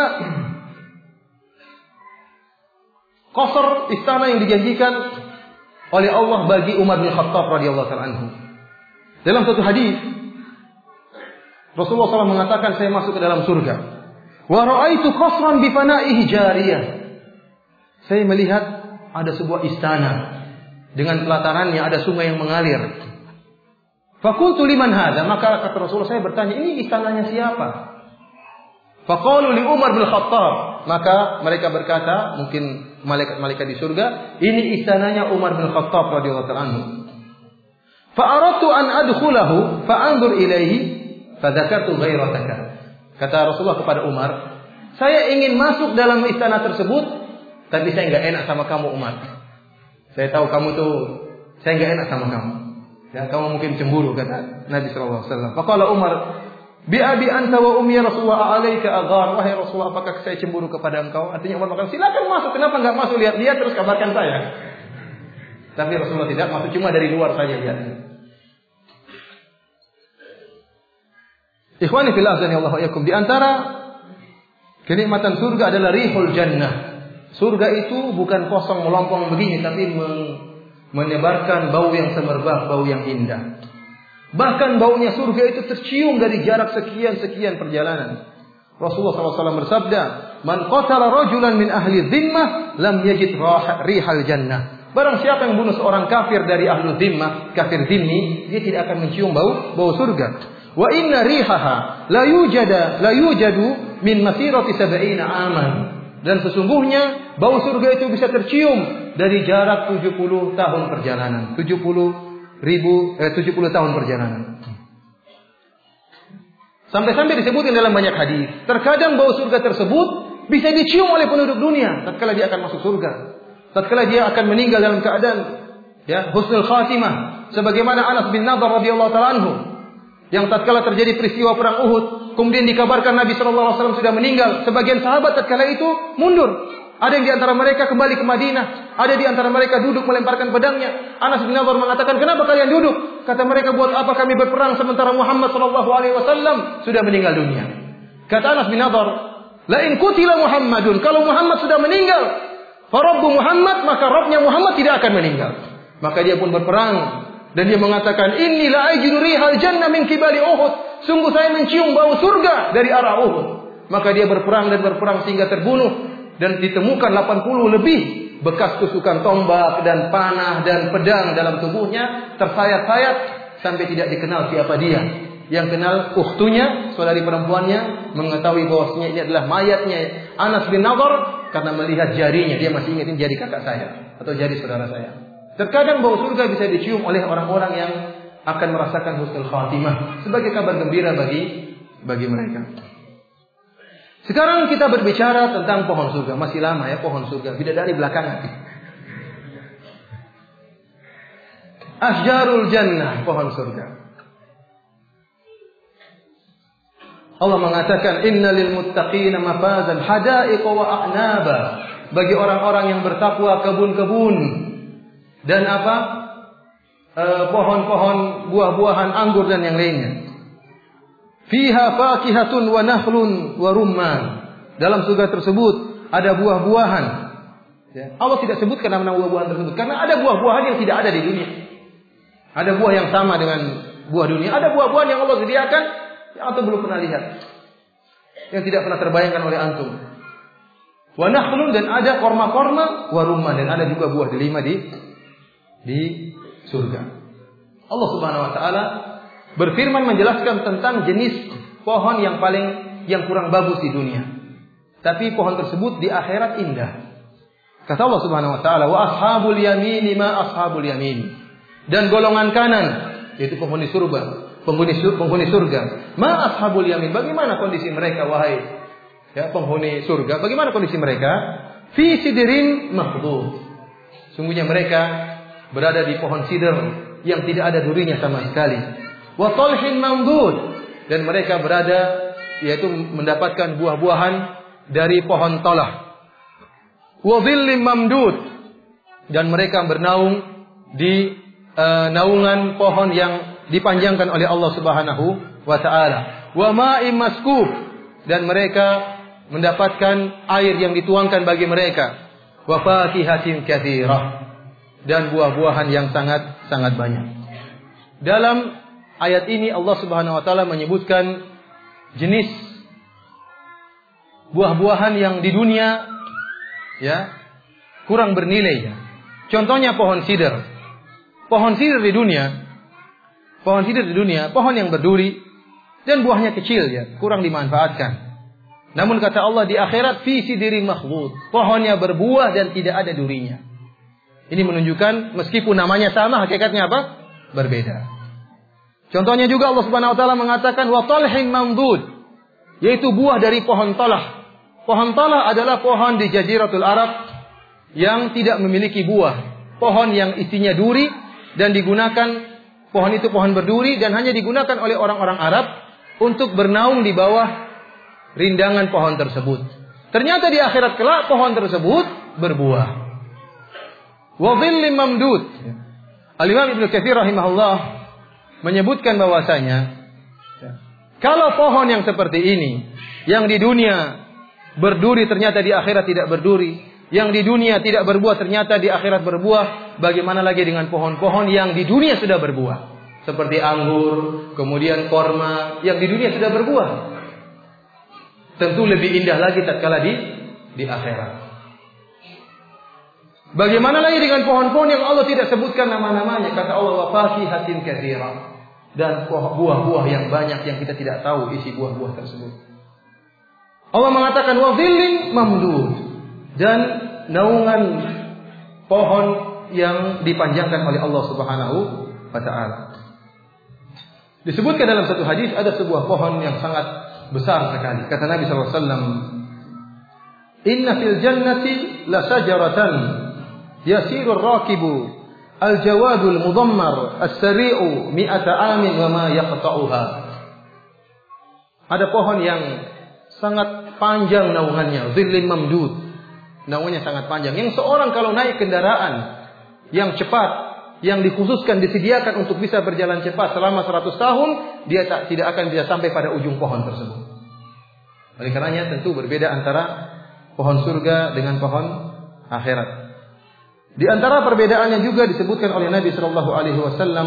qasr istana yang dijanjikan oleh Allah bagi Umar bin Khattab radhiyallahu taala anhu. Dalam satu hadis Rasulullah SAW mengatakan, saya masuk ke dalam surga. Wa ra'aitu qasran bi fana'ihi jariyah. Saya melihat ada sebuah istana dengan pelatarannya ada sungai yang mengalir. Faqultu liman hadza? Maka kata Rasulullah, saya bertanya, ini istananya siapa? Faqalu li Umar bin Khattab. Maka mereka berkata, mungkin malaikat-malaikat di surga, ini istananya Umar bin Khattab radhiyallahu anhu. Fa aradtu an adkhulahu fa anzur ilaihi fa dzakartu ghairataka. Kata Rasulullah kepada Umar, saya ingin masuk dalam istana tersebut, tapi saya enggak enak sama kamu Umar. Saya tahu kamu tuh, saya enggak enak sama kamu. Ya, kamu mungkin cemburu, kata Nabi sallallahu alaihi wasallam. Faqala Umar, bi abi anta wa ummi Rasulullah alaika aghar. Wahai Rasulullah, apakah saya cemburu kepada engkau? Artinya Umar mengatakan, silakan masuk. Kenapa enggak masuk? Lihat-lihat terus kabarkan saya. Tapi Rasulullah tidak masuk, cuma dari luar saja lihatnya. Ikhwani fillah azanillahu wa iyyakum, di antara kenikmatan surga adalah rihul jannah. Surga itu bukan kosong melompong begini, tapi menyebarkan bau yang semerbak, bau yang indah. Bahkan baunya surga itu tercium dari jarak sekian perjalanan. Rasulullah SAW bersabda, "Man qatala rajulan min ahli dhimmah lam yajid rihal jannah." Barang siapa yang bunuh seorang kafir dari ahli dhimmah, kafir dhimmi, dia tidak akan mencium bau surga. Wa inna rihaha la yujadu min masirati 70 aman. Dan sesungguhnya bau surga itu bisa tercium dari jarak 70 tahun perjalanan. 70 tahun perjalanan. Sampai-sampai disebutkan dalam banyak hadis. Terkadang bau surga tersebut bisa dicium oleh penduduk dunia tatkala dia akan masuk surga. Tatkala dia akan meninggal dalam keadaan husnul khatimah. Sebagaimana Anas bin Nadhr radhiyallahu ta'ala anhu, yang tatkala terjadi peristiwa perang Uhud, kemudian dikabarkan Nabi sallallahu alaihi wasallam sudah meninggal. Sebagian sahabat tatkala itu mundur. Ada yang di antara mereka kembali ke Madinah, ada di antara mereka duduk melemparkan pedangnya. Anas bin Nadhr mengatakan, "Kenapa kalian duduk?" Kata mereka, "Buat apa kami berperang sementara Muhammad sallallahu alaihi wasallam sudah meninggal dunia?" Kata Anas bin Nadhr, "La in qutila Muhammadun, kalau Muhammad sudah meninggal, fa rabbu Muhammad, maka Rabbnya Muhammad tidak akan meninggal." Maka dia pun berperang. Dan dia mengatakan, "Inni la ajidu rihal jannah min kibali Uhud." Sungguh saya mencium bau surga dari arah Uhud. Maka dia berperang sehingga terbunuh. Dan ditemukan 80 lebih bekas tusukan tombak dan panah dan pedang dalam tubuhnya. Tersayat-sayat sampai tidak dikenal siapa dia. Yang kenal ukhtunya, saudari perempuannya, mengetahui bahwasanya ini adalah mayatnya Anas bin Nadhr. Karena melihat jarinya, dia masih ingat ini jari kakak saya atau jari saudara saya. Terkadang bau surga bisa dicium oleh orang-orang yang akan merasakan husnul khatimah sebagai kabar gembira bagi mereka. Sekarang kita berbicara tentang pohon surga. Masih lama ya pohon surga. Bidadari belakangan. Asjarul jannah, pohon surga. Allah mengatakan, "Innalil muttaqina mafazan hadaiqa wa a'naba." Bagi orang-orang yang bertakwa kebun-kebun dan pohon-pohon buah-buahan anggur dan yang lainnya. Fiha fakihatun wa nakhlun wa rumman. Dalam surga tersebut ada buah-buahan. Allah tidak sebutkan nama buah-buahan tersebut karena ada buah-buahan yang tidak ada di dunia. Ada buah yang sama dengan buah dunia, ada buah-buahan yang Allah sediakan yang antum belum pernah lihat. Yang tidak pernah terbayangkan oleh antum. Wa nakhlun, dan ada korma-korma, wa rumman, dan ada juga buah delima di surga. Allah Subhanahu wa taala berfirman menjelaskan tentang jenis pohon yang kurang bagus di dunia. Tapi pohon tersebut di akhirat indah. Kata Allah Subhanahu wa taala, "Wa ashabul yamini ma ashabul yamin." Dan golongan kanan, yaitu penghuni surga. Ma ashabul yamin. Bagaimana kondisi mereka wahai penghuni surga? Bagaimana kondisi mereka? Fi sidrin makhdud. Sungguhnya mereka berada di pohon sidr yang tidak ada durinya sama sekali. Wa talhin mamdud, dan mereka berada yaitu mendapatkan buah-buahan dari pohon talah. Wa dhillim mamdud, dan mereka bernaung di naungan pohon yang dipanjangkan oleh Allah Subhanahu wa taala. Wa ma'im maskub, dan mereka mendapatkan air yang dituangkan bagi mereka. Wa fakihatin katsirah, dan buah-buahan yang sangat banyak. Dalam ayat ini Allah Subhanahu wa taala menyebutkan jenis buah-buahan yang di dunia kurang bernilai ya. Contohnya pohon sidr. Pohon sidr di dunia, pohon yang berduri dan buahnya kecil ya, kurang dimanfaatkan. Namun kata Allah di akhirat fi sidrin makhlud, pohonnya berbuah dan tidak ada durinya. Ini menunjukkan meskipun namanya sama, hakikatnya apa? Berbeda. Contohnya juga Allah Subhanahu wa taala mengatakan wa talhin mamdud, yaitu buah dari pohon talah. Pohon talah adalah pohon di Jaziratul Arab yang tidak memiliki buah. Pohon yang isinya duri dan digunakan, pohon itu pohon berduri dan hanya digunakan oleh orang-orang Arab untuk bernaung di bawah rindangan pohon tersebut. Ternyata di akhirat kelak pohon tersebut berbuah. Wa dhillim mamdud. Al-Imam Ibnu Katsir rahimahullah menyebutkan bahwasanya kalau pohon yang seperti ini yang di dunia berduri ternyata di akhirat tidak berduri, yang di dunia tidak berbuah ternyata di akhirat berbuah, bagaimana lagi dengan pohon-pohon yang di dunia sudah berbuah seperti anggur, kemudian korma yang di dunia sudah berbuah. Tentu lebih indah lagi tatkala di akhirat. Bagaimana lagi dengan pohon-pohon yang Allah tidak sebutkan nama-namanya? Kata Allah wa fakihatin katsira, dan buah-buah yang banyak yang kita tidak tahu isi buah-buah tersebut. Allah mengatakan wa dhillin mamdud, dan naungan pohon yang dipanjangkan oleh Allah Subhanahu wa taala. Disebutkan dalam satu hadis ada sebuah pohon yang sangat besar sekali. Kata Nabi sallallahu alaihi wasallam, "Inna fil jannati la sajaratan yasiru ar-rakibu al-jawadul mudammar as-sari'u mi'ata amin wa ma yaqta'uha." Ada pohon yang sangat panjang naungannya, dhillin mamdud. Naungannya sangat panjang. Yang seorang kalau naik kendaraan yang cepat, yang dikhususkan, disediakan untuk bisa berjalan cepat selama 100 tahun, dia tidak akan bisa sampai pada ujung pohon tersebut. Oleh karenanya tentu berbeda antara pohon surga dengan pohon akhirat. Di antara perbedaannya juga disebutkan oleh Nabi sallallahu alaihi wasallam,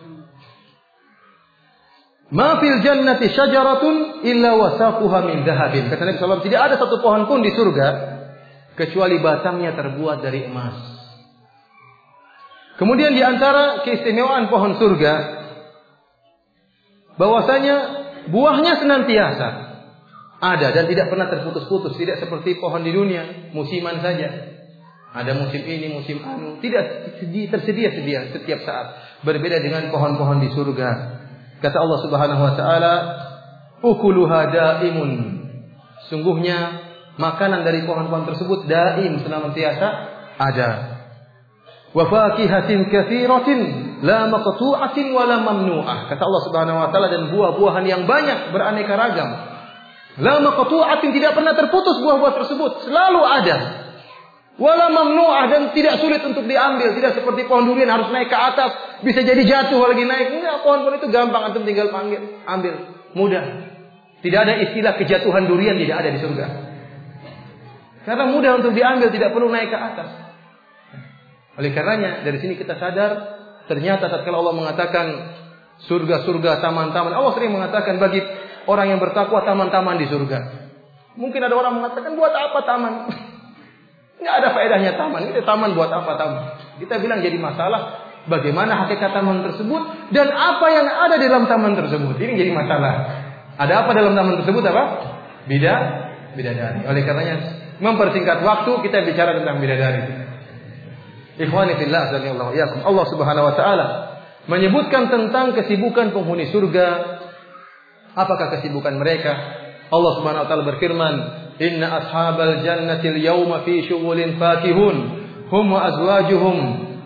"Ma fil jannati syajaratun illa wasaquha min dhahabin." Kata Nabi sallallahu alaihi wasallam, tidak ada satu pohon pun di surga kecuali batangnya terbuat dari emas. Kemudian di antara keistimewaan pohon surga bahwasanya buahnya senantiasa ada dan tidak pernah terputus-putus, tidak seperti pohon di dunia, musiman saja. Ada musim ini, musim anu, tidak tersedia setiap saat. Berbeda dengan pohon-pohon di surga. Kata Allah Subhanahu wa taala, "Ukuluha daimun." Sungguhnya makanan dari pohon-pohon tersebut daim, senantiasa ada. Wa fakihatin katsiratin la maqtu'atin wa la mamnu'ah. Kata Allah Subhanahu wa taala, dan buah-buahan yang banyak beraneka ragam. La maqtu'atin, tidak pernah terputus buah-buah tersebut, selalu ada. Wa la mamnu'ah, dan tidak sulit untuk diambil, tidak seperti pohon durian harus naik ke atas, bisa jadi jatuh lagi naik. Enggak, pohon-pohon itu gampang, antum tinggal ambil, mudah. Tidak ada istilah kejatuhan durian, tidak ada di surga. Karena mudah untuk diambil, tidak perlu naik ke atas. Oleh karenanya dari sini kita sadar ternyata tatkala Allah mengatakan surga-surga, taman-taman, Allah sering mengatakan bagi orang yang bertakwa taman-taman di surga. Mungkin ada orang mengatakan buat apa taman? Enggak ada faedahnya taman. Itu taman buat apa taman? Kita bilang jadi masalah bagaimana hakikat taman tersebut dan apa yang ada di dalam taman tersebut. Ini jadi masalah. Ada apa dalam taman tersebut apa? Bidadari. Oleh karenanya mempersingkat waktu kita bicara tentang bidadari. Ikhwani fillah, azanillahu iyyakum. Allah Subhanahu wa taala menyebutkan tentang kesibukan penghuni surga. Apakah kesibukan mereka? Allah Subhanahu wa taala berfirman, "Inna ashabal jannati al-yawma fi syughulin fakihun hum wa azwajuhum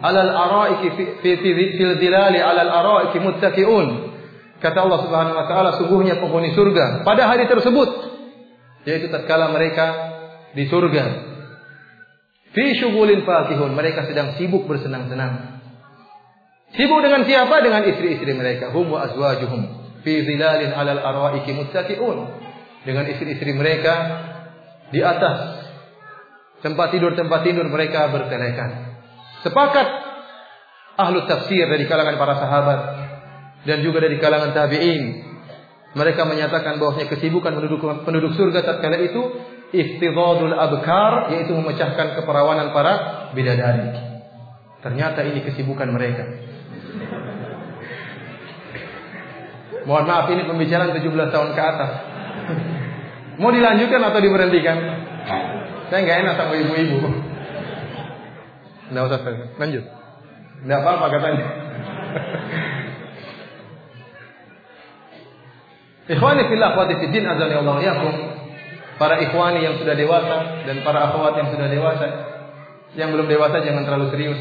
'alal araiki fil dhilali 'alal araiki muttaqi'un. Kata Allah Subhanahu wa taala, sungguhnya penghuni surga pada hari tersebut, yaitu tatkala mereka di surga, fi syughulin fakihun, mereka sedang sibuk bersenang-senang. Sibuk dengan siapa? Dengan istri-istri mereka. Hum wa azwajuhum fi dhilalin 'alal araiki muttaqi'un. Dengan istri-istri mereka di atas tempat tidur mereka bertelekan. Sepakat ahlu tafsir dari kalangan para sahabat dan juga dari kalangan tabi'in, mereka menyatakan bahwasanya kesibukan penduduk surga tatkala itu istidadul abkar, yaitu memecahkan keperawanan para bidadari. Ternyata ini kesibukan mereka. Mohon maaf, ini pembicaraan 17 tahun ke atas. Mau dilanjutkan atau diberhentikan? Saya nggak enak sama ibu-ibu. Nggak usah, lanjut. Nggak apa-apa katanya. Ikhwani fillah, akhwati fiddin, azani Allah yakum. Para ikhwani yang sudah dewasa dan para akhwat yang sudah dewasa. Yang belum dewasa jangan terlalu serius.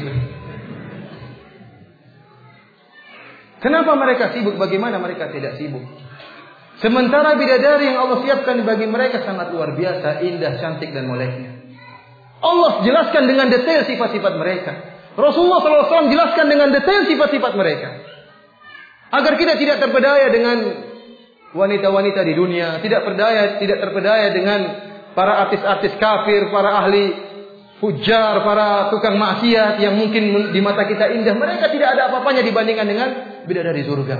Kenapa mereka sibuk? Bagaimana mereka tidak sibuk? Sementara bidadari yang Allah siapkan bagi mereka sangat luar biasa, indah, cantik dan moleknya. Allah jelaskan dengan detail sifat-sifat mereka. Rasulullah SAW jelaskan dengan detail sifat-sifat mereka. Agar kita tidak terpedaya dengan wanita-wanita di dunia, tidak terpedaya dengan para artis-artis kafir, para ahli fujar, para tukang maksiat yang mungkin di mata kita indah. Mereka tidak ada apa-apanya dibandingkan dengan bidadari surga.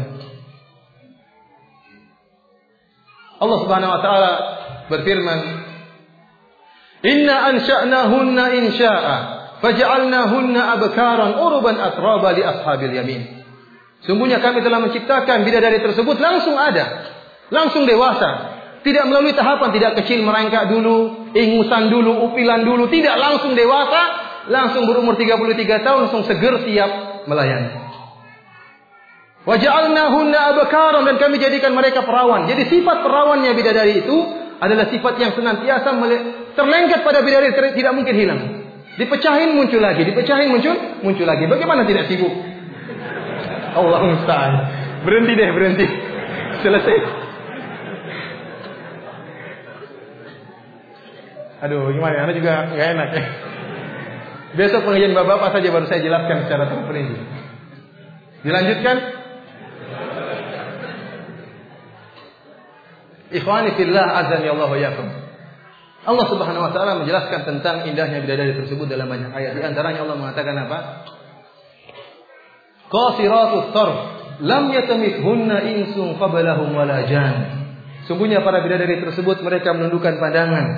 Allah Subhanahu wa taala berfirman, "Inna ansha'nahunna insya'a, faj'alnahunna abkaran urban atraba li ashabil yamin." Sungguhnya kami telah menciptakan bidadari tersebut langsung ada, langsung dewasa. Tidak melalui tahapan, tidak kecil merangkak dulu, ingusan dulu, upilan dulu, tidak langsung dewasa, langsung berumur 33 tahun langsung seger siap melayani. Waja'alnahunna abkaran, dan kami jadikan mereka perawan. Jadi sifat perawannya bidadari itu adalah sifat yang senantiasa terlengket pada bidadari, tidak mungkin hilang. Dipecahin muncul lagi, dipecahin muncul lagi. Bagaimana tidak sibuk? Allahumma musta'an. Berhenti. Selesai. Aduh, gimana? Anda juga nggak enak ya. Besok pengajian bapak-bapak saja baru saya jelaskan secara terperinci. Dilanjutkan. Ikhwani fillah, azani Allah wa yakum. Allah Subhanahu wa taala menjelaskan tentang indahnya bidadari tersebut dalam banyak ayat. Di antaranya Allah mengatakan apa? Qasiratut tarf, lam yatamithunna insun qablahum wala jan. Sungguhnya para bidadari tersebut mereka menundukkan pandangan.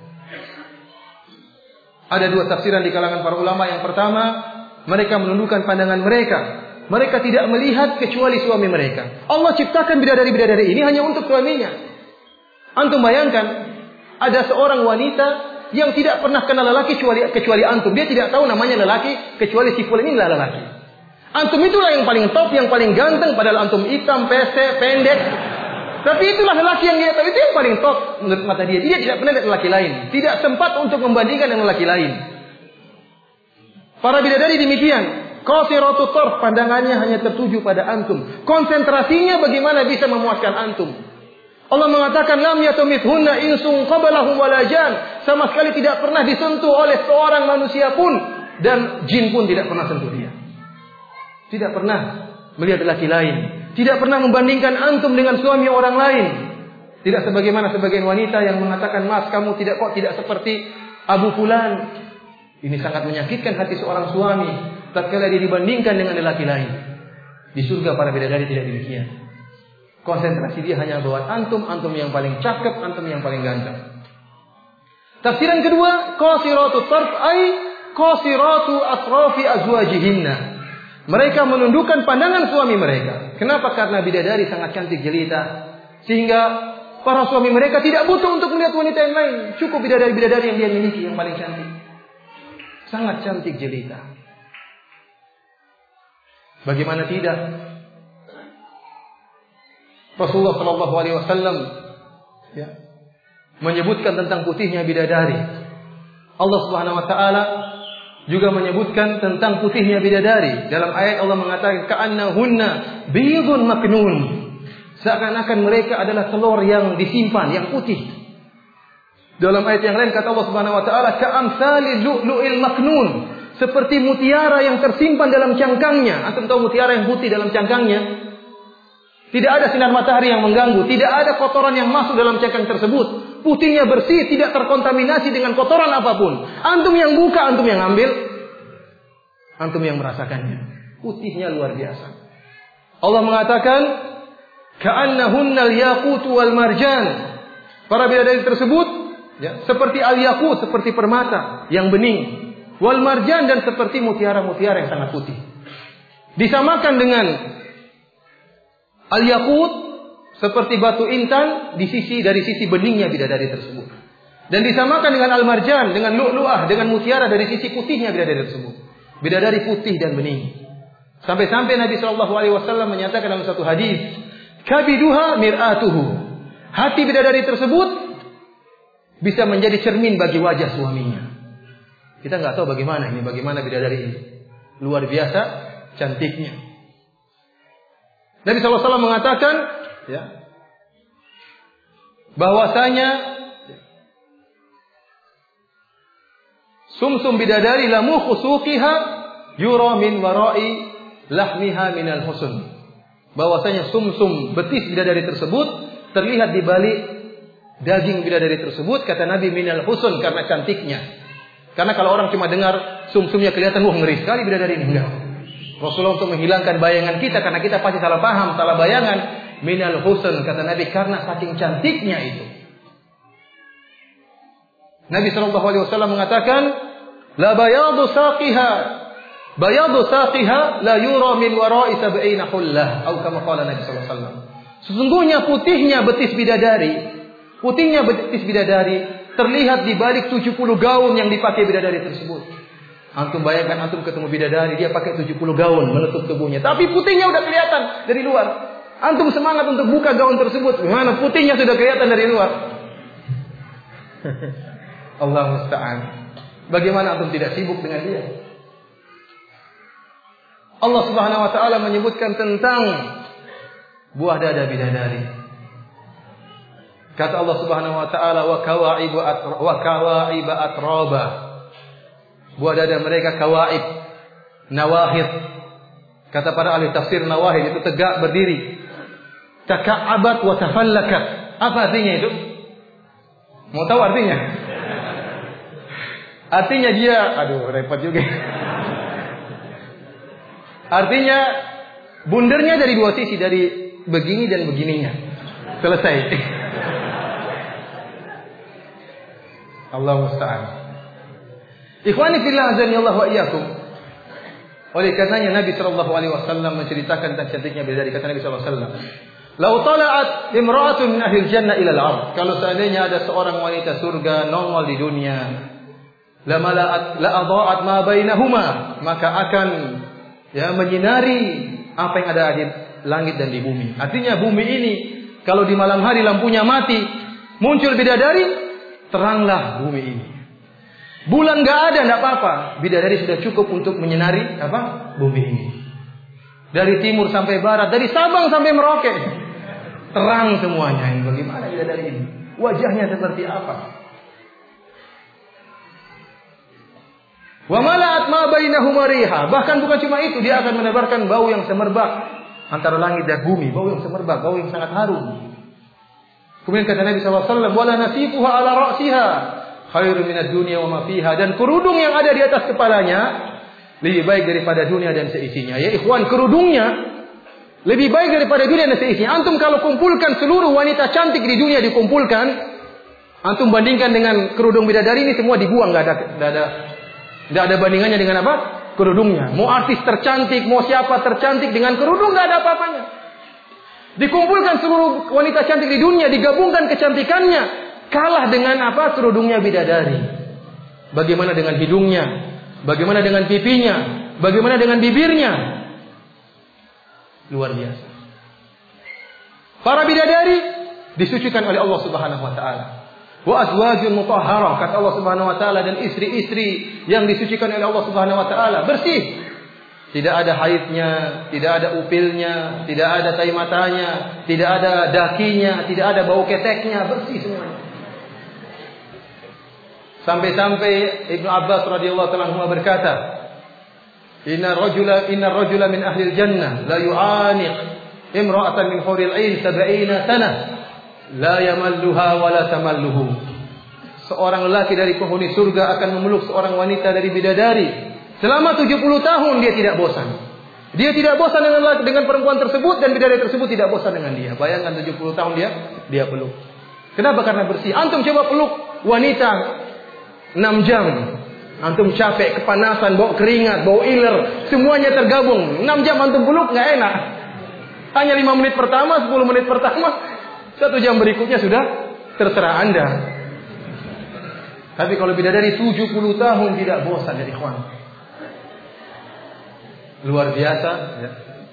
Ada dua tafsiran di kalangan para ulama. Yang pertama, mereka menundukkan pandangan mereka. Mereka tidak melihat kecuali suami mereka. Allah ciptakan bidadari-bidadari ini hanya untuk suaminya. Antum bayangkan, ada seorang wanita yang tidak pernah kenal lelaki kecuali antum. Dia tidak tahu namanya lelaki kecuali si fulan ini adalah lelaki. Antum itulah yang paling top, yang paling ganteng, padahal antum hitam, pesek, pendek. Tapi itulah lelaki yang dia tahu, itu yang paling top menurut mata dia. Dia tidak pernah lihat lelaki lain. Tidak sempat untuk membandingkan dengan lelaki lain. Para bidadari demikian. Qasiratut tarf, pandangannya hanya tertuju pada antum. Konsentrasinya bagaimana bisa memuaskan antum. Allah mengatakan lam yatamithunna insun qablahum wala jan. Sama sekali tidak pernah disentuh oleh seorang manusia pun, dan jin pun tidak pernah sentuh dia. Tidak pernah melihat lelaki lain. Tidak pernah membandingkan antum dengan suami orang lain. Tidak sebagaimana sebagian wanita yang mengatakan, "Mas, kamu tidak seperti Abu Fulan." Ini sangat menyakitkan hati seorang suami tatkala dia dibandingkan dengan lelaki lain. Di surga para bidadari tidak demikian. Konsentrasi dia hanya bahwa antum yang paling cakep, antum yang paling ganteng. Tafsiran kedua, qasiratut tarf ay qasiratu atrafi azwajihinna. Mereka menundukkan pandangan suami mereka. Kenapa? Karena bidadari sangat cantik jelita, sehingga para suami mereka tidak butuh untuk melihat wanita yang lain. Cukup bidadari-bidadari yang dia miliki yang paling cantik. Sangat cantik jelita. Bagaimana tidak? Rasulullah Shallallahu Alaihi Wasallam menyebutkan tentang putihnya bidadari. Allah Subhanahu Wa Taala juga menyebutkan tentang putihnya bidadari. Dalam ayat Allah mengatakan ka'annahunna biyadun maknun. Seakan-akan mereka adalah telur yang disimpan, yang putih. Dalam ayat yang lain kata Allah Subhanahu wa taala ka'amsali lu'lu'il maknun, seperti mutiara yang tersimpan dalam cangkangnya. Antum tahu mutiara yang putih dalam cangkangnya? Tidak ada sinar matahari yang mengganggu, tidak ada kotoran yang masuk dalam cangkang tersebut. Putihnya bersih, tidak terkontaminasi dengan kotoran apapun. Antum yang buka, antum yang ambil, antum yang merasakannya. Putihnya luar biasa. Allah mengatakan ka'annahunnal yaqut wal marjan. Para bidadari tersebut ya, seperti al-yaqut, seperti permata yang bening, wal marjan, dan seperti mutiara-mutiara yang sangat putih. Disamakan dengan al-yaqut seperti batu intan dari sisi beningnya bidadari tersebut. Dan disamakan dengan al-marjan, dengan lu'lu'ah, dengan mutiara dari sisi putihnya bidadari tersebut. Bidadari putih dan bening. Sampai-sampai Nabi SAW menyatakan dalam satu hadis, kabiduha mir'atuhu. Hati bidadari tersebut bisa menjadi cermin bagi wajah suaminya. Kita nggak tahu bagaimana bidadari ini. Luar biasa cantiknya. Nabi SAW mengatakan ya, bahwasanya sumsum bidadari lamu khusuqiha yura min wara'i lahmiha minal husn. Bahwasanya sumsum betis bidadari tersebut terlihat di balik daging bidadari tersebut, kata Nabi, minal husn, karena cantiknya. Karena kalau orang cuma dengar sumsumnya kelihatan wah ngeri sekali bidadari ini, enggak. Rasulullah untuk menghilangkan bayangan kita, karena kita pasti salah paham, salah bayangan. Minal husn, kata Nabi, karena saking cantiknya itu. Nabi SAW mengatakan, la bayadu saqiha la yura min wara'i sab'ina hullah, atau kama qala Nabi SAW. Sesungguhnya putihnya betis bidadari terlihat di balik 70 gaun yang dipakai bidadari tersebut. Antum bayangkan, antum ketemu bidadari, dia pakai 70 gaun menutup tubuhnya, tapi putihnya udah kelihatan dari luar. Antum semangat untuk buka gaun tersebut, gimana putihnya sudah kelihatan dari luar. Allah musta'an. Bagaimana antum tidak sibuk dengan dia? Allah Subhanahu wa taala menyebutkan tentang buah dada bidadari. Kata Allah Subhanahu wa taala wa kawa'iba atraba. Buah dada mereka kawaib, nawahid. Kata para ahli tafsir, nawahid itu tegak berdiri. Taka'abat wa tafallakat. Apa artinya itu? Mau tahu artinya? Artinya dia, repot juga. Artinya bundernya dari dua sisi, dari begini dan begininya. Selesai. Allah musta'an. Ikhwani fillah azanillahu wa iyyakum. Oleh karenanya Nabi SAW menceritakan tentang cantiknya bidadari. Kata Nabi SAW, "Lau tala'at imra'atun min ahli jannah ila al-ard." Kalau seandainya ada seorang wanita surga nongol di dunia, la adha'at ma bainahuma, maka akan menyinari apa yang ada di langit dan di bumi. Artinya bumi ini kalau di malam hari lampunya mati, muncul bidadari, teranglah bumi ini. Bulan enggak ada, enggak apa-apa. Bidadari sudah cukup untuk menyinari bumi ini. Dari timur sampai barat, dari Sabang sampai Merauke, terang semuanya. Ini bagaimana bidadari ini? Wajahnya seperti apa? Wa mala'at ma bainahuma riha. Bahkan bukan cuma itu, dia akan menebarkan bau yang semerbak antara langit dan bumi, bau yang semerbak, bau yang sangat harum. Kemudian kata Nabi SAW, wala nasifuha ala ra'siha khairu minad dunya wa ma fiha. Dan kerudung yang ada di atas kepalanya lebih baik daripada dunia dan seisinya. Ya ikhwan, kerudungnya lebih baik daripada dunia dan seisinya. Antum kalau kumpulkan seluruh wanita cantik di dunia, dikumpulkan, antum bandingkan dengan kerudung bidadari ini, semua dibuang, enggak ada bandingannya dengan apa? Kerudungnya. Mau artis tercantik, mau siapa tercantik, dengan kerudung enggak ada apa-apanya. Dikumpulkan seluruh wanita cantik di dunia, digabungkan kecantikannya, kalah dengan apa? Kerudungnya bidadari. Bagaimana dengan hidungnya? Bagaimana dengan pipinya? Bagaimana dengan bibirnya? Luar biasa. Para bidadari disucikan oleh Allah Subhanahu wa taala. Wa azwajun mutahharah, kata Allah Subhanahu wa taala, dan istri-istri yang disucikan oleh Allah Subhanahu wa taala, bersih. Tidak ada haidnya, tidak ada upilnya, tidak ada tai matanya, tidak ada dakinya, tidak ada bau keteknya, bersih semuanya. Sampai-sampai Ibnu Abbas radhiyallahu ta'ala anhu berkata, Inna rajula min ahli jannah la yu'aniq imra'atan min huril 'ain 70 sanah la yamalluha wa la tamalluhu." Seorang lelaki dari penghuni surga akan memeluk seorang wanita dari bidadari selama 70 tahun, dia tidak bosan. Dia tidak bosan dengan perempuan tersebut, dan bidadari tersebut tidak bosan dengan dia. Bayangkan 70 tahun dia peluk. Kenapa? Karena bersih. Antum coba peluk wanita 6 jam. Antum capek, kepanasan, bau keringat, bau iler, semuanya tergabung. 6 jam antum peluk nggak enak. Hanya 5 menit pertama, 10 menit pertama, 1 jam berikutnya sudah terserah Anda. Tapi kalau bidadari 70 tahun tidak bosan, ya ikhwan. Luar biasa ya,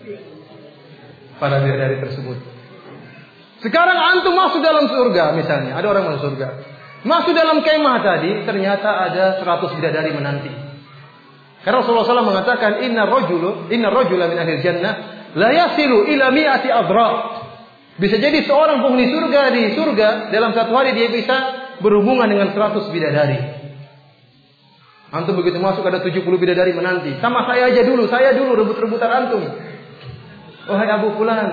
para bidadari tersebut. Sekarang antum masuk dalam surga misalnya, ada orang masuk surga. Masuk dalam kemah tadi, ternyata ada 100 bidadari menanti. Karena Rasulullah SAW mengatakan, Inna rajula min ahli jannah la yasilu ila mi'ati adra. Bisa jadi seorang penghuni surga di surga dalam satu hari dia bisa berhubungan dengan 100 bidadari. Antum begitu masuk ada 70 bidadari menanti. Sama saya aja dulu, rebut-rebutan antum. Wahai Abu Fulan.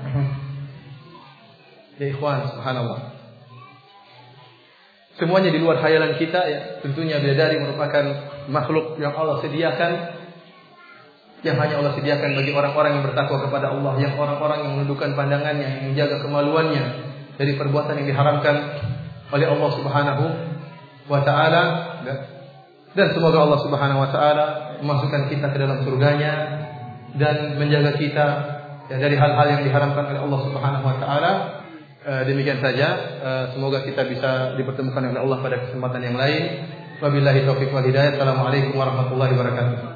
Ya ikhwan, subhanallah. Semuanya di luar khayalan kita ya. Tentunya bidadari merupakan makhluk yang Allah sediakan, yang hanya Allah sediakan bagi orang-orang yang bertakwa kepada Allah, yang orang-orang yang menundukkan pandangannya, yang menjaga kemaluannya dari perbuatan yang diharamkan oleh Allah Subhanahu wa taala. Dan semoga Allah Subhanahu wa taala memasukkan kita ke dalam surganya dan menjaga kita ya, dari hal-hal yang diharamkan oleh Allah Subhanahu wa taala. Demikian saja, semoga kita bisa dipertemukan oleh Allah pada kesempatan yang lain. Wabillahi taufiq wal hidayah. Assalamualaikum warahmatullahi wabarakatuh.